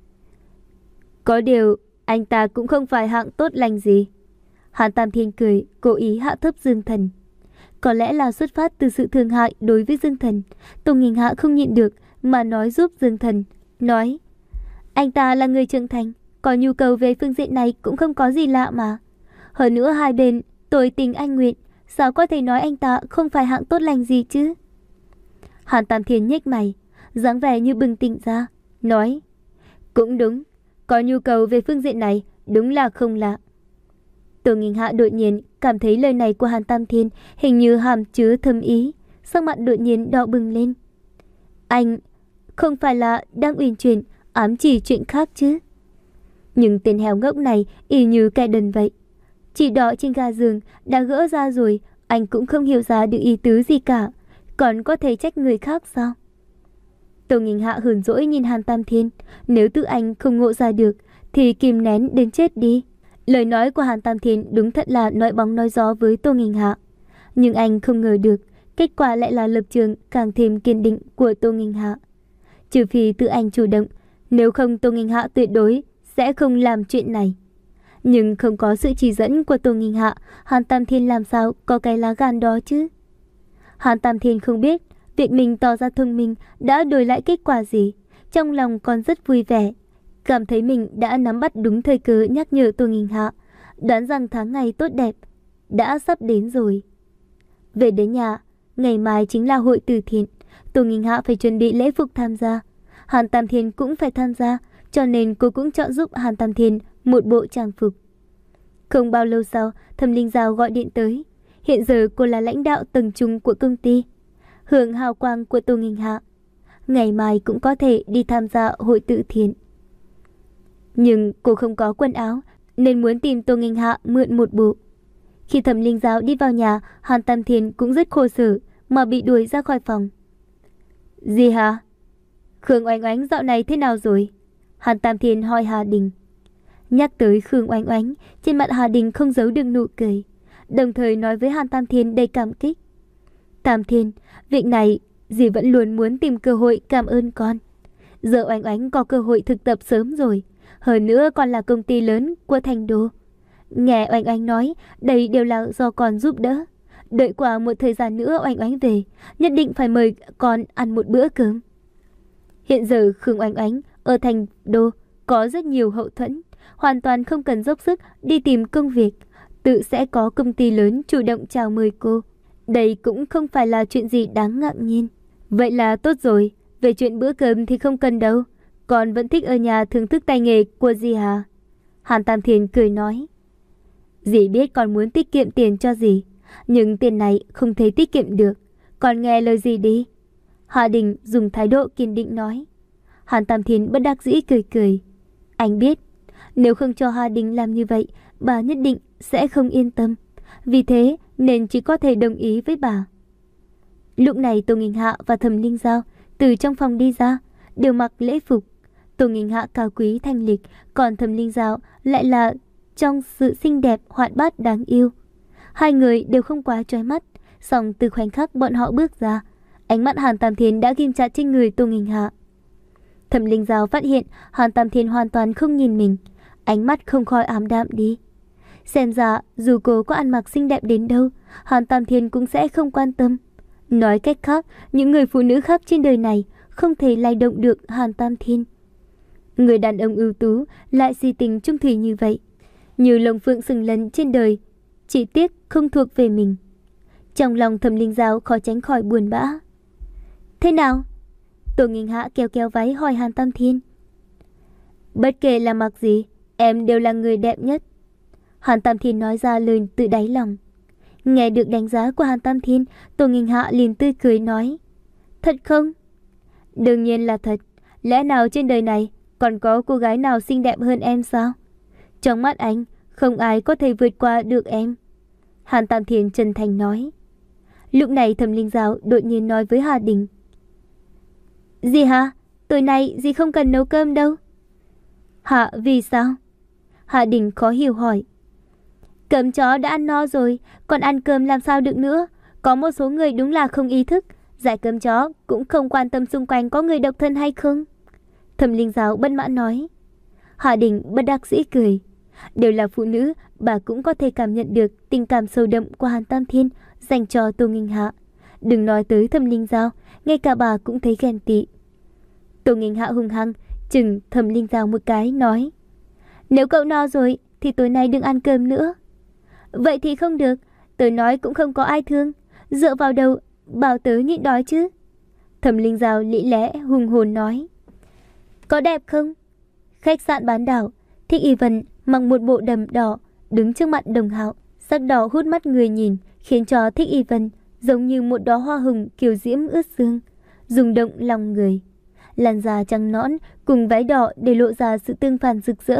Có điều, anh ta cũng không phải hạng tốt lành gì. Hàn Tam Thiên cười, cố ý hạ thấp Dương Thần. Có lẽ là xuất phát từ sự thương hại đối với Dương Thần, Tô Nghinh Hạ không nhịn được mà nói giúp Dương Thần. Nói, anh ta là người trưởng thành, có nhu cầu về phương diện này cũng không có gì lạ mà. Hơn nữa hai bên tôi tình anh nguyện, sao có thể nói anh ta không phải hạng tốt lành gì chứ? Hàn Tam Thiên nhếch mày, dáng vẻ như bừng tỉnh ra, nói, cũng đúng, có nhu cầu về phương diện này đúng là không lạ. Tô Nghinh Hạ đột nhiên cảm thấy lời này của Hàn Tam Thiên hình như hàm chứa thâm ý, sắc mặt đột nhiên đỏ bừng lên. Anh không phải là đang uyển chuyển ám chỉ chuyện khác chứ? Nhưng tên heo ngốc này y như kẻ đần vậy. Chỉ đỏ trên ga giường đã gỡ ra rồi, anh cũng không hiểu ra được ý tứ gì cả, còn có thể trách người khác sao? Tô Nghinh Hạ hờn dỗi nhìn Hàn Tam Thiên, nếu tự anh không ngộ ra được thì kìm nén đến chết đi. Lời nói của Hàn Tam Thiên đúng thật là nói bóng nói gió với Tô Nghinh Hạ, nhưng anh không ngờ được kết quả lại là lập trường càng thêm kiên định của Tô Nghinh Hạ. Trừ phi tự anh chủ động, nếu không Tô Nghinh Hạ tuyệt đối sẽ không làm chuyện này. Nhưng không có sự chỉ dẫn của Tô Nghinh Hạ, Hàn Tam Thiên làm sao có cái lá gan đó chứ? Hàn Tam Thiên không biết việc mình tỏ ra thông minh đã đổi lại kết quả gì, trong lòng còn rất vui vẻ, cảm thấy mình đã nắm bắt đúng thời cơ nhắc nhở Tô Nghinh Hạ, đoán rằng tháng ngày tốt đẹp đã sắp đến rồi. Về đến nhà, ngày mai chính là hội từ thiện, Tô Nghinh Hạ phải chuẩn bị lễ phục tham gia. Hàn Tam Thiên cũng phải tham gia, cho nên cô cũng chọn giúp Hàn Tam Thiên một bộ trang phục. Không bao lâu sau, Thẩm Linh Giao gọi điện tới. Hiện giờ cô là lãnh đạo tầng trung của công ty, hưởng hào quang của Tô Nghinh Hạ, ngày mai cũng có thể đi tham gia hội từ thiện. Nhưng cô không có quần áo nên muốn tìm Tô Nghinh Hạ mượn một bộ. Khi Thẩm Linh Giao đi vào nhà, Hàn Tam Thiên cũng rất khổ sở mà bị đuổi ra khỏi phòng. Gì hả? Khương Oánh Oánh dạo này thế nào rồi? Hàn Tam Thiên hỏi Hà Đình. Nhắc tới Khương Oánh Oánh, trên mặt Hà Đình không giấu được nụ cười, đồng thời nói với Hàn Tam Thiên đầy cảm kích. Tam Thiên, việc này dì vẫn luôn muốn tìm cơ hội cảm ơn con. Giờ Oánh Oánh có cơ hội thực tập sớm rồi, hơn nữa còn là công ty lớn của Thành Đô. Nghe Oánh Oánh nói, đây đều là do con giúp đỡ. Đợi qua một thời gian nữa Oánh Oánh về, nhất định phải mời con ăn một bữa cơm. Hiện giờ Khương Oánh Oánh ở Thành Đô có rất nhiều hậu thuẫn, hoàn toàn không cần dốc sức đi tìm công việc, tự sẽ có công ty lớn chủ động chào mời cô. Đây cũng không phải là chuyện gì đáng ngạc nhiên. Vậy là tốt rồi, về chuyện bữa cơm thì không cần đâu, con vẫn thích ở nhà thưởng thức tay nghề của dì hả? Hàn Tam Thiên cười nói. Dì biết con muốn tiết kiệm tiền cho dì, nhưng tiền này không thể tiết kiệm được, con nghe lời dì đi. Hà Đình dùng thái độ kiên định nói. Hàn Tam Thiên bất đắc dĩ cười cười. Anh biết, nếu không cho Hà Đình làm như vậy, bà nhất định sẽ không yên tâm. Vì thế nên chỉ có thể đồng ý với bà. Lúc này Tô Nghinh Hạ và Thẩm Linh Giao từ trong phòng đi ra, đều mặc lễ phục. Tô Nghinh Hạ cao quý thanh lịch, còn Thẩm Linh Giao lại là trong sự xinh đẹp hoạt bát đáng yêu. Hai người đều không quá chói mắt, song từ khoảnh khắc bọn họ bước ra, ánh mắt Hàn Tam Thiên đã ghim chặt trên người Tô Nghinh Hạ. Thẩm Linh Giao phát hiện Hàn Tam Thiên hoàn toàn không nhìn mình, ánh mắt không khỏi ảm đạm đi. Xem ra dù cô có ăn mặc xinh đẹp đến đâu, Hàn Tam Thiên cũng sẽ không quan tâm. Nói cách khác, những người phụ nữ khác trên đời này không thể lay động được Hàn Tam Thiên. Người đàn ông ưu tú lại si tình trung thủy như vậy, như lồng phượng sừng lân trên đời, chỉ tiếc không thuộc về mình. Trong lòng Thẩm Linh Giao khó tránh khỏi buồn bã. Thế nào? Tô Nghinh Hạ kéo kéo váy hỏi Hàn Tam Thiên. Bất kể là mặc gì, em đều là người đẹp nhất. Hàn Tam Thiên nói ra lời tự đáy lòng. Nghe được đánh giá của Hàn Tam Thiên, Tô Nghinh Hạ liền tươi cười nói. Thật không? Đương nhiên là thật. Lẽ nào trên đời này còn có cô gái nào xinh đẹp hơn em sao? Trong mắt anh, không ai có thể vượt qua được em. Hàn Tam Thiên chân thành nói. Lúc này Thẩm Linh Giao đột nhiên nói với Hà Đình. Dì hả? Tối nay dì không cần nấu cơm đâu. Hả, vì sao? Hà Đình khó hiểu hỏi. Cơm chó đã ăn no rồi, còn ăn cơm làm sao được nữa? Có một số người đúng là không ý thức, giải cơm chó cũng không quan tâm xung quanh có người độc thân hay không. Thẩm Linh Giao bất mãn nói. Hà Đình bất đắc dĩ cười. Đều là phụ nữ, bà cũng có thể cảm nhận được tình cảm sâu đậm của Hàn Tam Thiên dành cho Tô Nghinh Hạ. Đừng nói tới Thẩm Linh Giao, ngay cả bà cũng thấy ghen tị. Tô Nghinh Hạ hung hăng chừng Thẩm Linh Giao một cái nói. Nếu cậu no rồi thì tối nay đừng ăn cơm nữa. Vậy thì không được, tớ nói cũng không có ai thương, dựa vào đầu bảo tớ nhịn đói chứ. Thẩm Linh Giao lĩ lẽ hùng hồn nói. Có đẹp không? Khách sạn bán đảo, Thích Y Vân mặc một bộ đầm đỏ đứng trước mặt Đồng Hạo, sắc đỏ hút mắt người nhìn, khiến cho Thích Y Vân giống như một đóa hoa hồng kiều diễm ướt sương, rung động lòng người. Làn da trắng nõn cùng váy đỏ để lộ ra sự tương phản rực rỡ,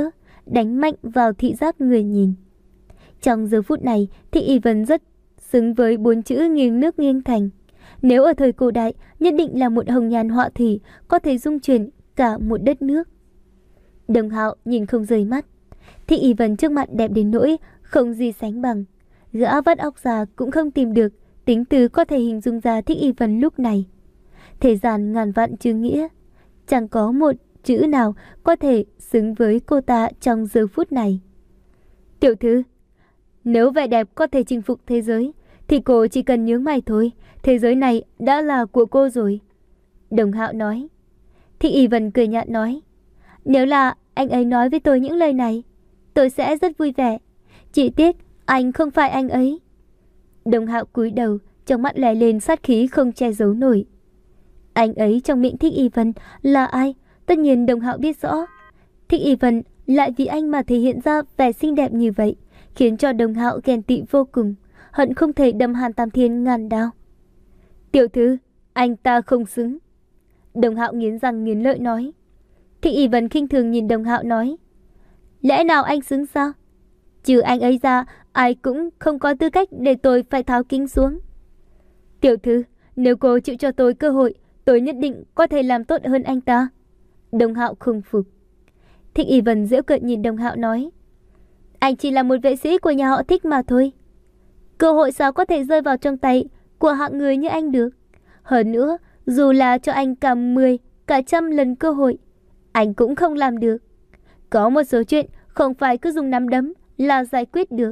đánh mạnh vào thị giác người nhìn. Trong giờ phút này, Thích Y Vân rất xứng với bốn chữ nghiêng nước nghiêng thành. Nếu ở thời cổ đại, nhất định là một hồng nhan họa thủy, có thể dung chuyển cả một đất nước. Đồng Hạo nhìn không rời mắt. Thích Y Vân trước mặt đẹp đến nỗi không gì sánh bằng. Gã vắt óc ra cũng không tìm được tính từ có thể hình dung ra Thích Y Vân lúc này. Thế gian ngàn vạn chữ nghĩa, chẳng có một chữ nào có thể xứng với cô ta trong giờ phút này. Tiểu thư, nếu vẻ đẹp có thể chinh phục thế giới, thì cô chỉ cần nhướng mày thôi, thế giới này đã là của cô rồi. Đồng Hạo nói. Thích Y Vân cười nhạt nói, nếu là anh ấy nói với tôi những lời này, tôi sẽ rất vui vẻ. Chỉ tiếc anh không phải anh ấy. Đồng Hạo cúi đầu, trong mắt lóe lên sát khí không che giấu nổi. Anh ấy trong miệng Thích Y Vân là ai? Tất nhiên Đồng Hạo biết rõ. Thích Y Vân lại vì anh mà thể hiện ra vẻ xinh đẹp như vậy, khiến cho Đồng Hạo ghen tị vô cùng, hận không thể đâm Hàn Tam Thiên ngàn đao. Tiểu thư, anh ta không xứng. Đồng Hạo nghiến răng nghiến lợi nói. Thích Y Vân khinh thường nhìn Đồng Hạo nói, lẽ nào anh xứng sao? Trừ anh ấy ra, ai cũng không có tư cách để tôi phải tháo kính xuống. Tiểu thư, nếu cô chịu cho tôi cơ hội, tôi nhất định có thể làm tốt hơn anh ta. Đồng Hạo không phục. Thích Y Vân giễu cợt nhìn Đồng Hạo nói, anh chỉ là một vệ sĩ của nhà họ Thích mà thôi. Cơ hội sao có thể rơi vào trong tay của hạng người như anh được? Hơn nữa, dù là cho anh cả mười, cả trăm lần cơ hội, anh cũng không làm được. Có một số chuyện không phải cứ dùng nắm đấm là giải quyết được.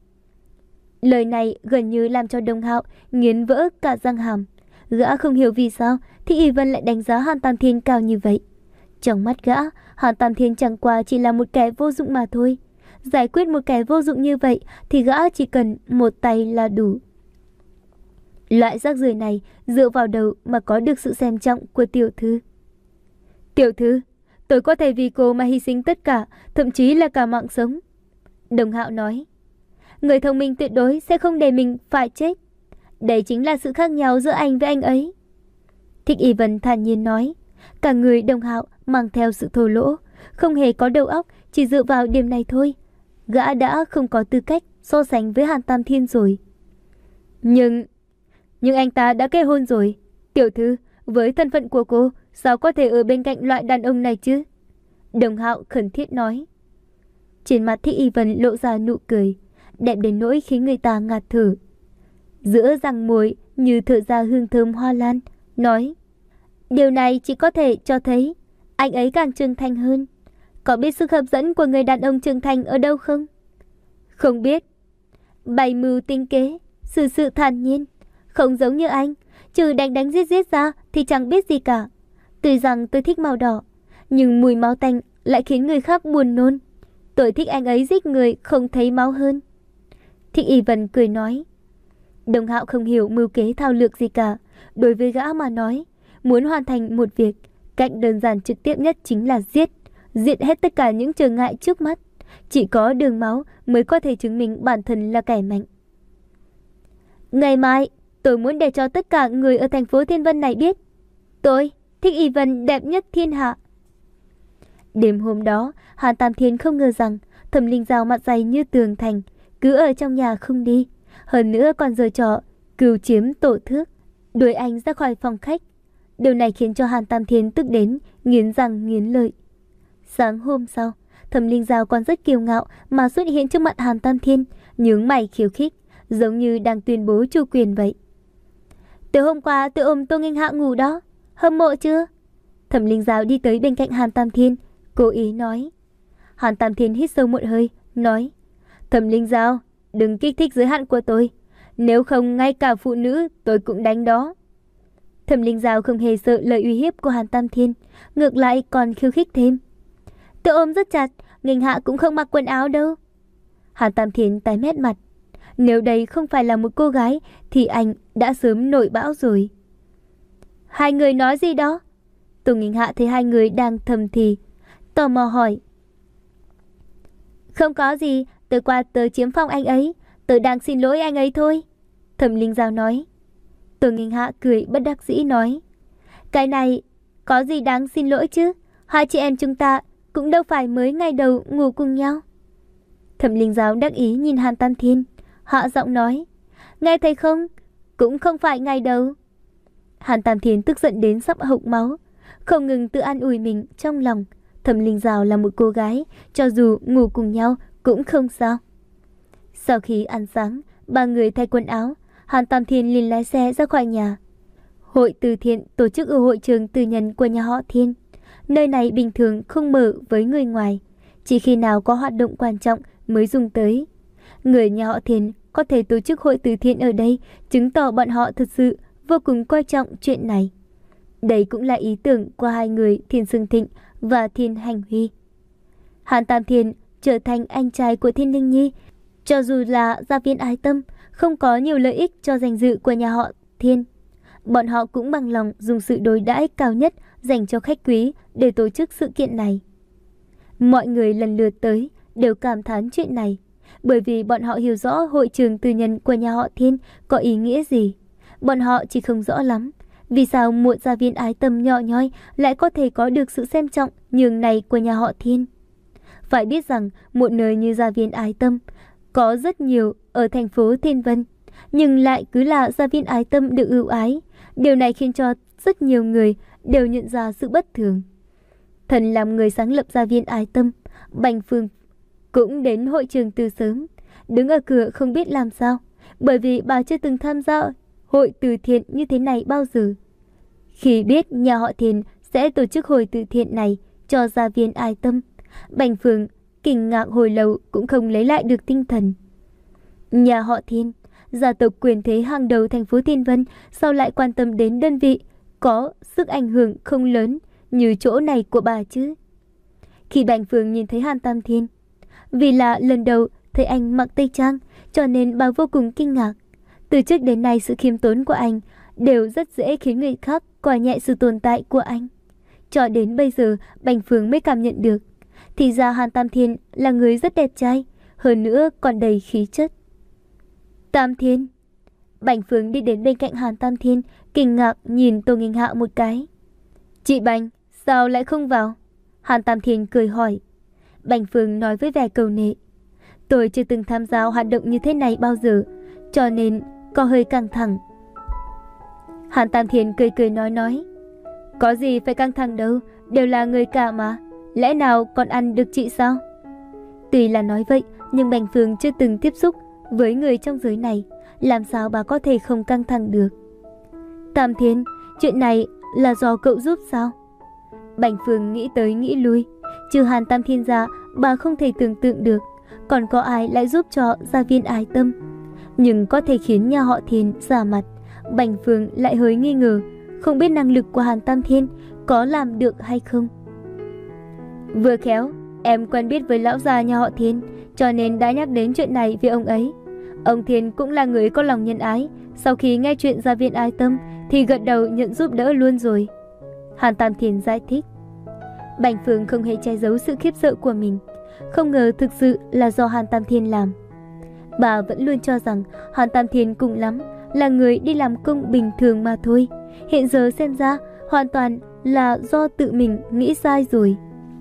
Lời này gần như làm cho Đồng Hạo nghiến vỡ cả răng hàm. Gã không hiểu vì sao Thích Y Vân lại đánh giá Hàn Tam Thiên cao như vậy. Trong mắt gã, Hàn Tam Thiên chẳng qua chỉ là một kẻ vô dụng mà thôi. Giải quyết một kẻ vô dụng như vậy thì gã chỉ cần một tay là đủ. Loại rác rưởi này dựa vào đầu mà có được sự xem trọng của tiểu thư. Tiểu thư, tôi có thể vì cô mà hy sinh tất cả, thậm chí là cả mạng sống. Đồng Hạo nói. Người thông minh tuyệt đối sẽ không để mình phải chết. Đây chính là sự khác nhau giữa anh với anh ấy. Thích Y Vân thản nhiên nói. Cả người Đồng Hạo mang theo sự thô lỗ, không hề có đầu óc, chỉ dựa vào điểm này thôi. Gã đã không có tư cách so sánh với Hàn Tam Thiên rồi. Nhưng... Nhưng anh ta đã kết hôn rồi. Tiểu thư, với thân phận của cô, sao có thể ở bên cạnh loại đàn ông này chứ? Đồng Hạo khẩn thiết nói. Trên mặt Thích Y Vân lộ ra nụ cười, đẹp đến nỗi khiến người ta ngạt thở. Giữa răng môi như thở ra hương thơm hoa lan, nói. Điều này chỉ có thể cho thấy anh ấy càng trưởng thành hơn. Có biết sức hấp dẫn của người đàn ông trưởng thành ở đâu không? Không biết. Bày mưu tinh kế, xử sự thản nhiên, không giống như anh, trừ đánh đánh giết giết ra thì chẳng biết gì cả. Tuy rằng tôi thích màu đỏ, nhưng mùi máu tanh lại khiến người khác buồn nôn. Tôi thích anh ấy giết người không thấy máu hơn. Thích Y Vân cười nói. Đồng Hạo không hiểu mưu kế thao lược gì cả. Đối với gã mà nói, muốn hoàn thành một việc, cách đơn giản trực tiếp nhất chính là giết. Diệt hết tất cả những trở ngại trước mắt. Chỉ có đường máu mới có thể chứng minh bản thân là kẻ mạnh. Ngày mai, tôi muốn để cho tất cả người ở thành phố Thiên Vân này biết, tôi, Thích Y Vân đẹp nhất thiên hạ. Đêm hôm đó, Hàn Tam Thiên không ngờ rằng Thẩm Linh Giao mặt dày như tường thành, cứ ở trong nhà không đi. Hơn nữa còn giở trò cừu chiếm tổ thước, đuổi anh ra khỏi phòng khách. Điều này khiến cho Hàn Tam Thiên tức đến nghiến răng nghiến lợi. Sáng hôm sau, Thẩm Linh Giao còn rất kiêu ngạo mà xuất hiện trước mặt Hàn Tam Thiên, nhướng mày khiêu khích, giống như đang tuyên bố chủ quyền vậy. Từ hôm qua tôi ôm Tô Nghinh Hạ ngủ đó, hâm mộ chưa? Thẩm Linh Giao đi tới bên cạnh Hàn Tam Thiên, cố ý nói. Hàn Tam Thiên hít sâu một hơi, nói. Thẩm Linh Giao, đừng kích thích giới hạn của tôi, nếu không ngay cả phụ nữ tôi cũng đánh đó. Thẩm Linh Giao không hề sợ lời uy hiếp của Hàn Tam Thiên, ngược lại còn khiêu khích thêm. Tôi ôm rất chặt, Nghinh Hạ cũng không mặc quần áo đâu. Hàn Tam Thiên tái mét mặt. Nếu đây không phải là một cô gái thì anh đã sớm nổi bão rồi. Hai người nói gì đó? Tô Nghinh Hạ thấy hai người đang thầm thì, tò mò hỏi. Không có gì, tôi qua tớ chiếm phòng anh ấy, tớ đang xin lỗi anh ấy thôi. Thẩm Linh Giao nói. Tô Nghinh Hạ cười bất đắc dĩ nói. Cái này có gì đáng xin lỗi chứ? Hai chị em chúng ta cũng đâu phải mới ngày đầu ngủ cùng nhau. Thẩm Linh Giáo đắc ý nhìn Hàn Tam Thiên, hạ giọng nói, nghe thấy không, cũng không phải ngày đầu. Hàn Tam Thiên tức giận đến sắp hộc máu, không ngừng tự an ủi mình trong lòng. Thẩm Linh Giáo là một cô gái, cho dù ngủ cùng nhau cũng không sao. Sau khi ăn sáng, ba người thay quần áo, Hàn Tam Thiên liền lái xe ra khỏi nhà. Hội từ thiện tổ chức ở hội trường tư nhân của nhà họ Thiên. Nơi này bình thường không mở với người ngoài, chỉ khi nào có hoạt động quan trọng mới dùng tới. Người nhà họ Thiên có thể tổ chức hội từ thiện ở đây, chứng tỏ bọn họ thật sự vô cùng coi trọng chuyện này. Đây cũng là ý tưởng của hai người Thiên Sương Thịnh và Thiên Hành Huy. Hàn Tam Thiên trở thành anh trai của Thiên Linh Nhi, cho dù là gia viên ái tâm, không có nhiều lợi ích cho danh dự của nhà họ Thiên. Bọn họ cũng bằng lòng dùng sự đối đãi cao nhất dành cho khách quý để tổ chức sự kiện này. Mọi người lần lượt tới đều cảm thán chuyện này, bởi vì bọn họ hiểu rõ hội trường tư nhân của nhà họ Thiên có ý nghĩa gì. Bọn họ chỉ không rõ lắm vì sao một gia viên ái tâm nhỏ nhoi lại có thể có được sự xem trọng nhường này của nhà họ Thiên. Phải biết rằng một nơi như gia viên ái tâm có rất nhiều ở thành phố Thiên Vân, nhưng lại cứ là gia viên ái tâm được ưu ái. Điều này khiến cho rất nhiều người đều nhận ra sự bất thường. Thần làm người sáng lập gia viên ái tâm, Bành Phương cũng đến hội trường từ sớm, đứng ở cửa không biết làm sao, bởi vì bà chưa từng tham gia hội từ thiện như thế này bao giờ. Khi biết nhà họ Thiên sẽ tổ chức hội từ thiện này cho gia viên ái tâm, Bành Phương kinh ngạc hồi lâu cũng không lấy lại được tinh thần. Nhà họ Thiên, gia tộc quyền thế hàng đầu thành phố Thiên Vân, sao lại quan tâm đến đơn vị có sức ảnh hưởng không lớn như chỗ này của bà chứ? Khi Bành Phương nhìn thấy Hàn Tam Thiên, vì là lần đầu thấy anh mặc tây trang, cho nên bà vô cùng kinh ngạc. Từ trước đến nay sự khiêm tốn của anh đều rất dễ khiến người khác coi nhẹ sự tồn tại của anh. Cho đến bây giờ Bành Phương mới cảm nhận được, thì ra Hàn Tam Thiên là người rất đẹp trai, hơn nữa còn đầy khí chất. Tam Thiên. Bành Phương đi đến bên cạnh Hàn Tam Thiên, kinh ngạc nhìn Tô Nghinh Hạ một cái. Chị Bành, sao lại không vào? Hàn Tam Thiên cười hỏi. Bành Phương nói với vẻ cầu nệ. Tôi chưa từng tham gia hoạt động như thế này bao giờ, cho nên có hơi căng thẳng. Hàn Tam Thiên cười cười nói nói. Có gì phải căng thẳng đâu, đều là người cả mà, lẽ nào còn ăn được chị sao? Tuy là nói vậy, nhưng Bành Phương chưa từng tiếp xúc với người trong giới này, làm sao bà có thể không căng thẳng được? Tam Thiên, chuyện này là do cậu giúp sao? Bành Phương nghĩ tới nghĩ lui, trừ Hàn Tam Thiên ra, bà không thể tưởng tượng được còn có ai lại giúp cho gia viên ái tâm. Nhưng có thể khiến nhà họ Thiên giả mặt, Bành Phương lại hơi nghi ngờ, không biết năng lực của Hàn Tam Thiên có làm được hay không. Vừa khéo, em quen biết với lão già nhà họ Thiên, cho nên đã nhắc đến chuyện này với ông ấy. Ông Thiên cũng là người có lòng nhân ái, sau khi nghe chuyện gia viên ái tâm thì gật đầu nhận giúp đỡ luôn rồi. Hàn Tam Thiên giải thích. Bành Phương không hề che giấu sự khiếp sợ của mình, không ngờ thực sự là do Hàn Tam Thiên làm. Bà vẫn luôn cho rằng Hàn Tam Thiên cùng lắm là người đi làm công bình thường mà thôi. Hiện giờ xem ra hoàn toàn là do tự mình nghĩ sai rồi.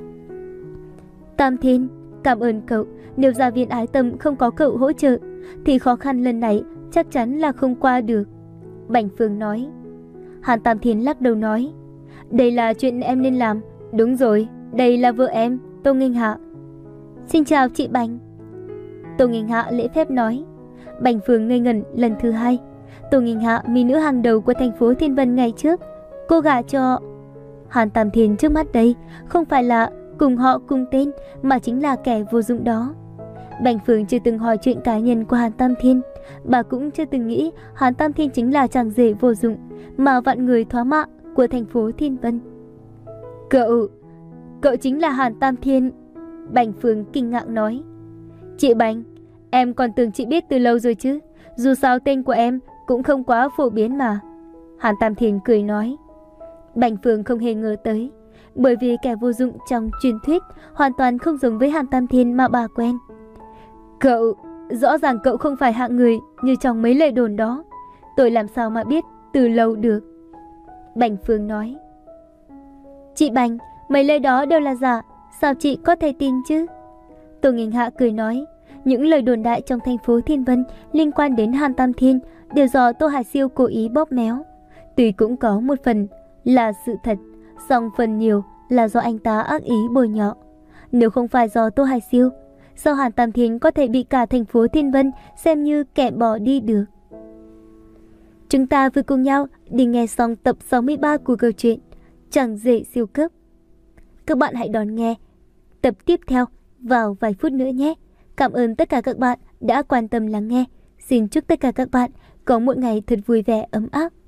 Tam Thiên, cảm ơn cậu. Nếu gia viên ái tâm không có cậu hỗ trợ thì khó khăn lần này chắc chắn là không qua được. Bành Phương nói. Hàn Tam Thiên lắc đầu nói. Đây là chuyện em nên làm. Đúng rồi, đây là vợ em, Tô Nghinh Hạ. Xin chào chị Bành. Tô Nghinh Hạ lễ phép nói. Bành Phương ngây ngẩn lần thứ hai. Tô Nghinh Hạ, mỹ nữ hàng đầu của thành phố Thiên Vân ngày trước, cô gả cho Hàn Tam Thiên trước mắt đây không phải là cùng họ cùng tên, mà chính là kẻ vô dụng đó. Bành Phương chưa từng hỏi chuyện cá nhân của Hàn Tam Thiên, bà cũng chưa từng nghĩ Hàn Tam Thiên chính là chàng rể vô dụng mà vạn người thoá mạ của thành phố Thiên Vân. Cậu, cậu chính là Hàn Tam Thiên. Bành Phương kinh ngạc nói. Chị Bành, em còn tưởng chị biết từ lâu rồi chứ, dù sao tên của em cũng không quá phổ biến mà. Hàn Tam Thiên cười nói. Bành Phương không hề ngờ tới, bởi vì kẻ vô dụng trong truyền thuyết hoàn toàn không giống với Hàn Tam Thiên mà bà quen. Cậu, rõ ràng cậu không phải hạng người như trong mấy lời đồn đó, tôi làm sao mà biết từ lâu được. Bành Phương nói. Chị Bành, mấy lời đó đều là giả, Sao chị có thể tin chứ? Tô Nghênh Hạ cười nói, những lời đồn đại trong thành phố Thiên Vân liên quan đến Hàn Tam Thiên đều do Tô Hải Siêu cố ý bóp méo. Tuy cũng có một phần là sự thật, song phần nhiều là do anh ta ác ý bôi nhọ. Nếu không phải do Tô Hải Siêu, sao Hàn Tam Thiên có thể bị cả thành phố Thiên Vân xem như kẻ bỏ đi được? Chúng ta vừa cùng nhau đi nghe xong tập sáu mươi ba của câu chuyện Chẳng Rể Siêu Cấp. Các bạn hãy đón nghe tập tiếp theo vào vài phút nữa nhé. Cảm ơn tất cả các bạn đã quan tâm lắng nghe. Xin chúc tất cả các bạn có một ngày thật vui vẻ ấm áp.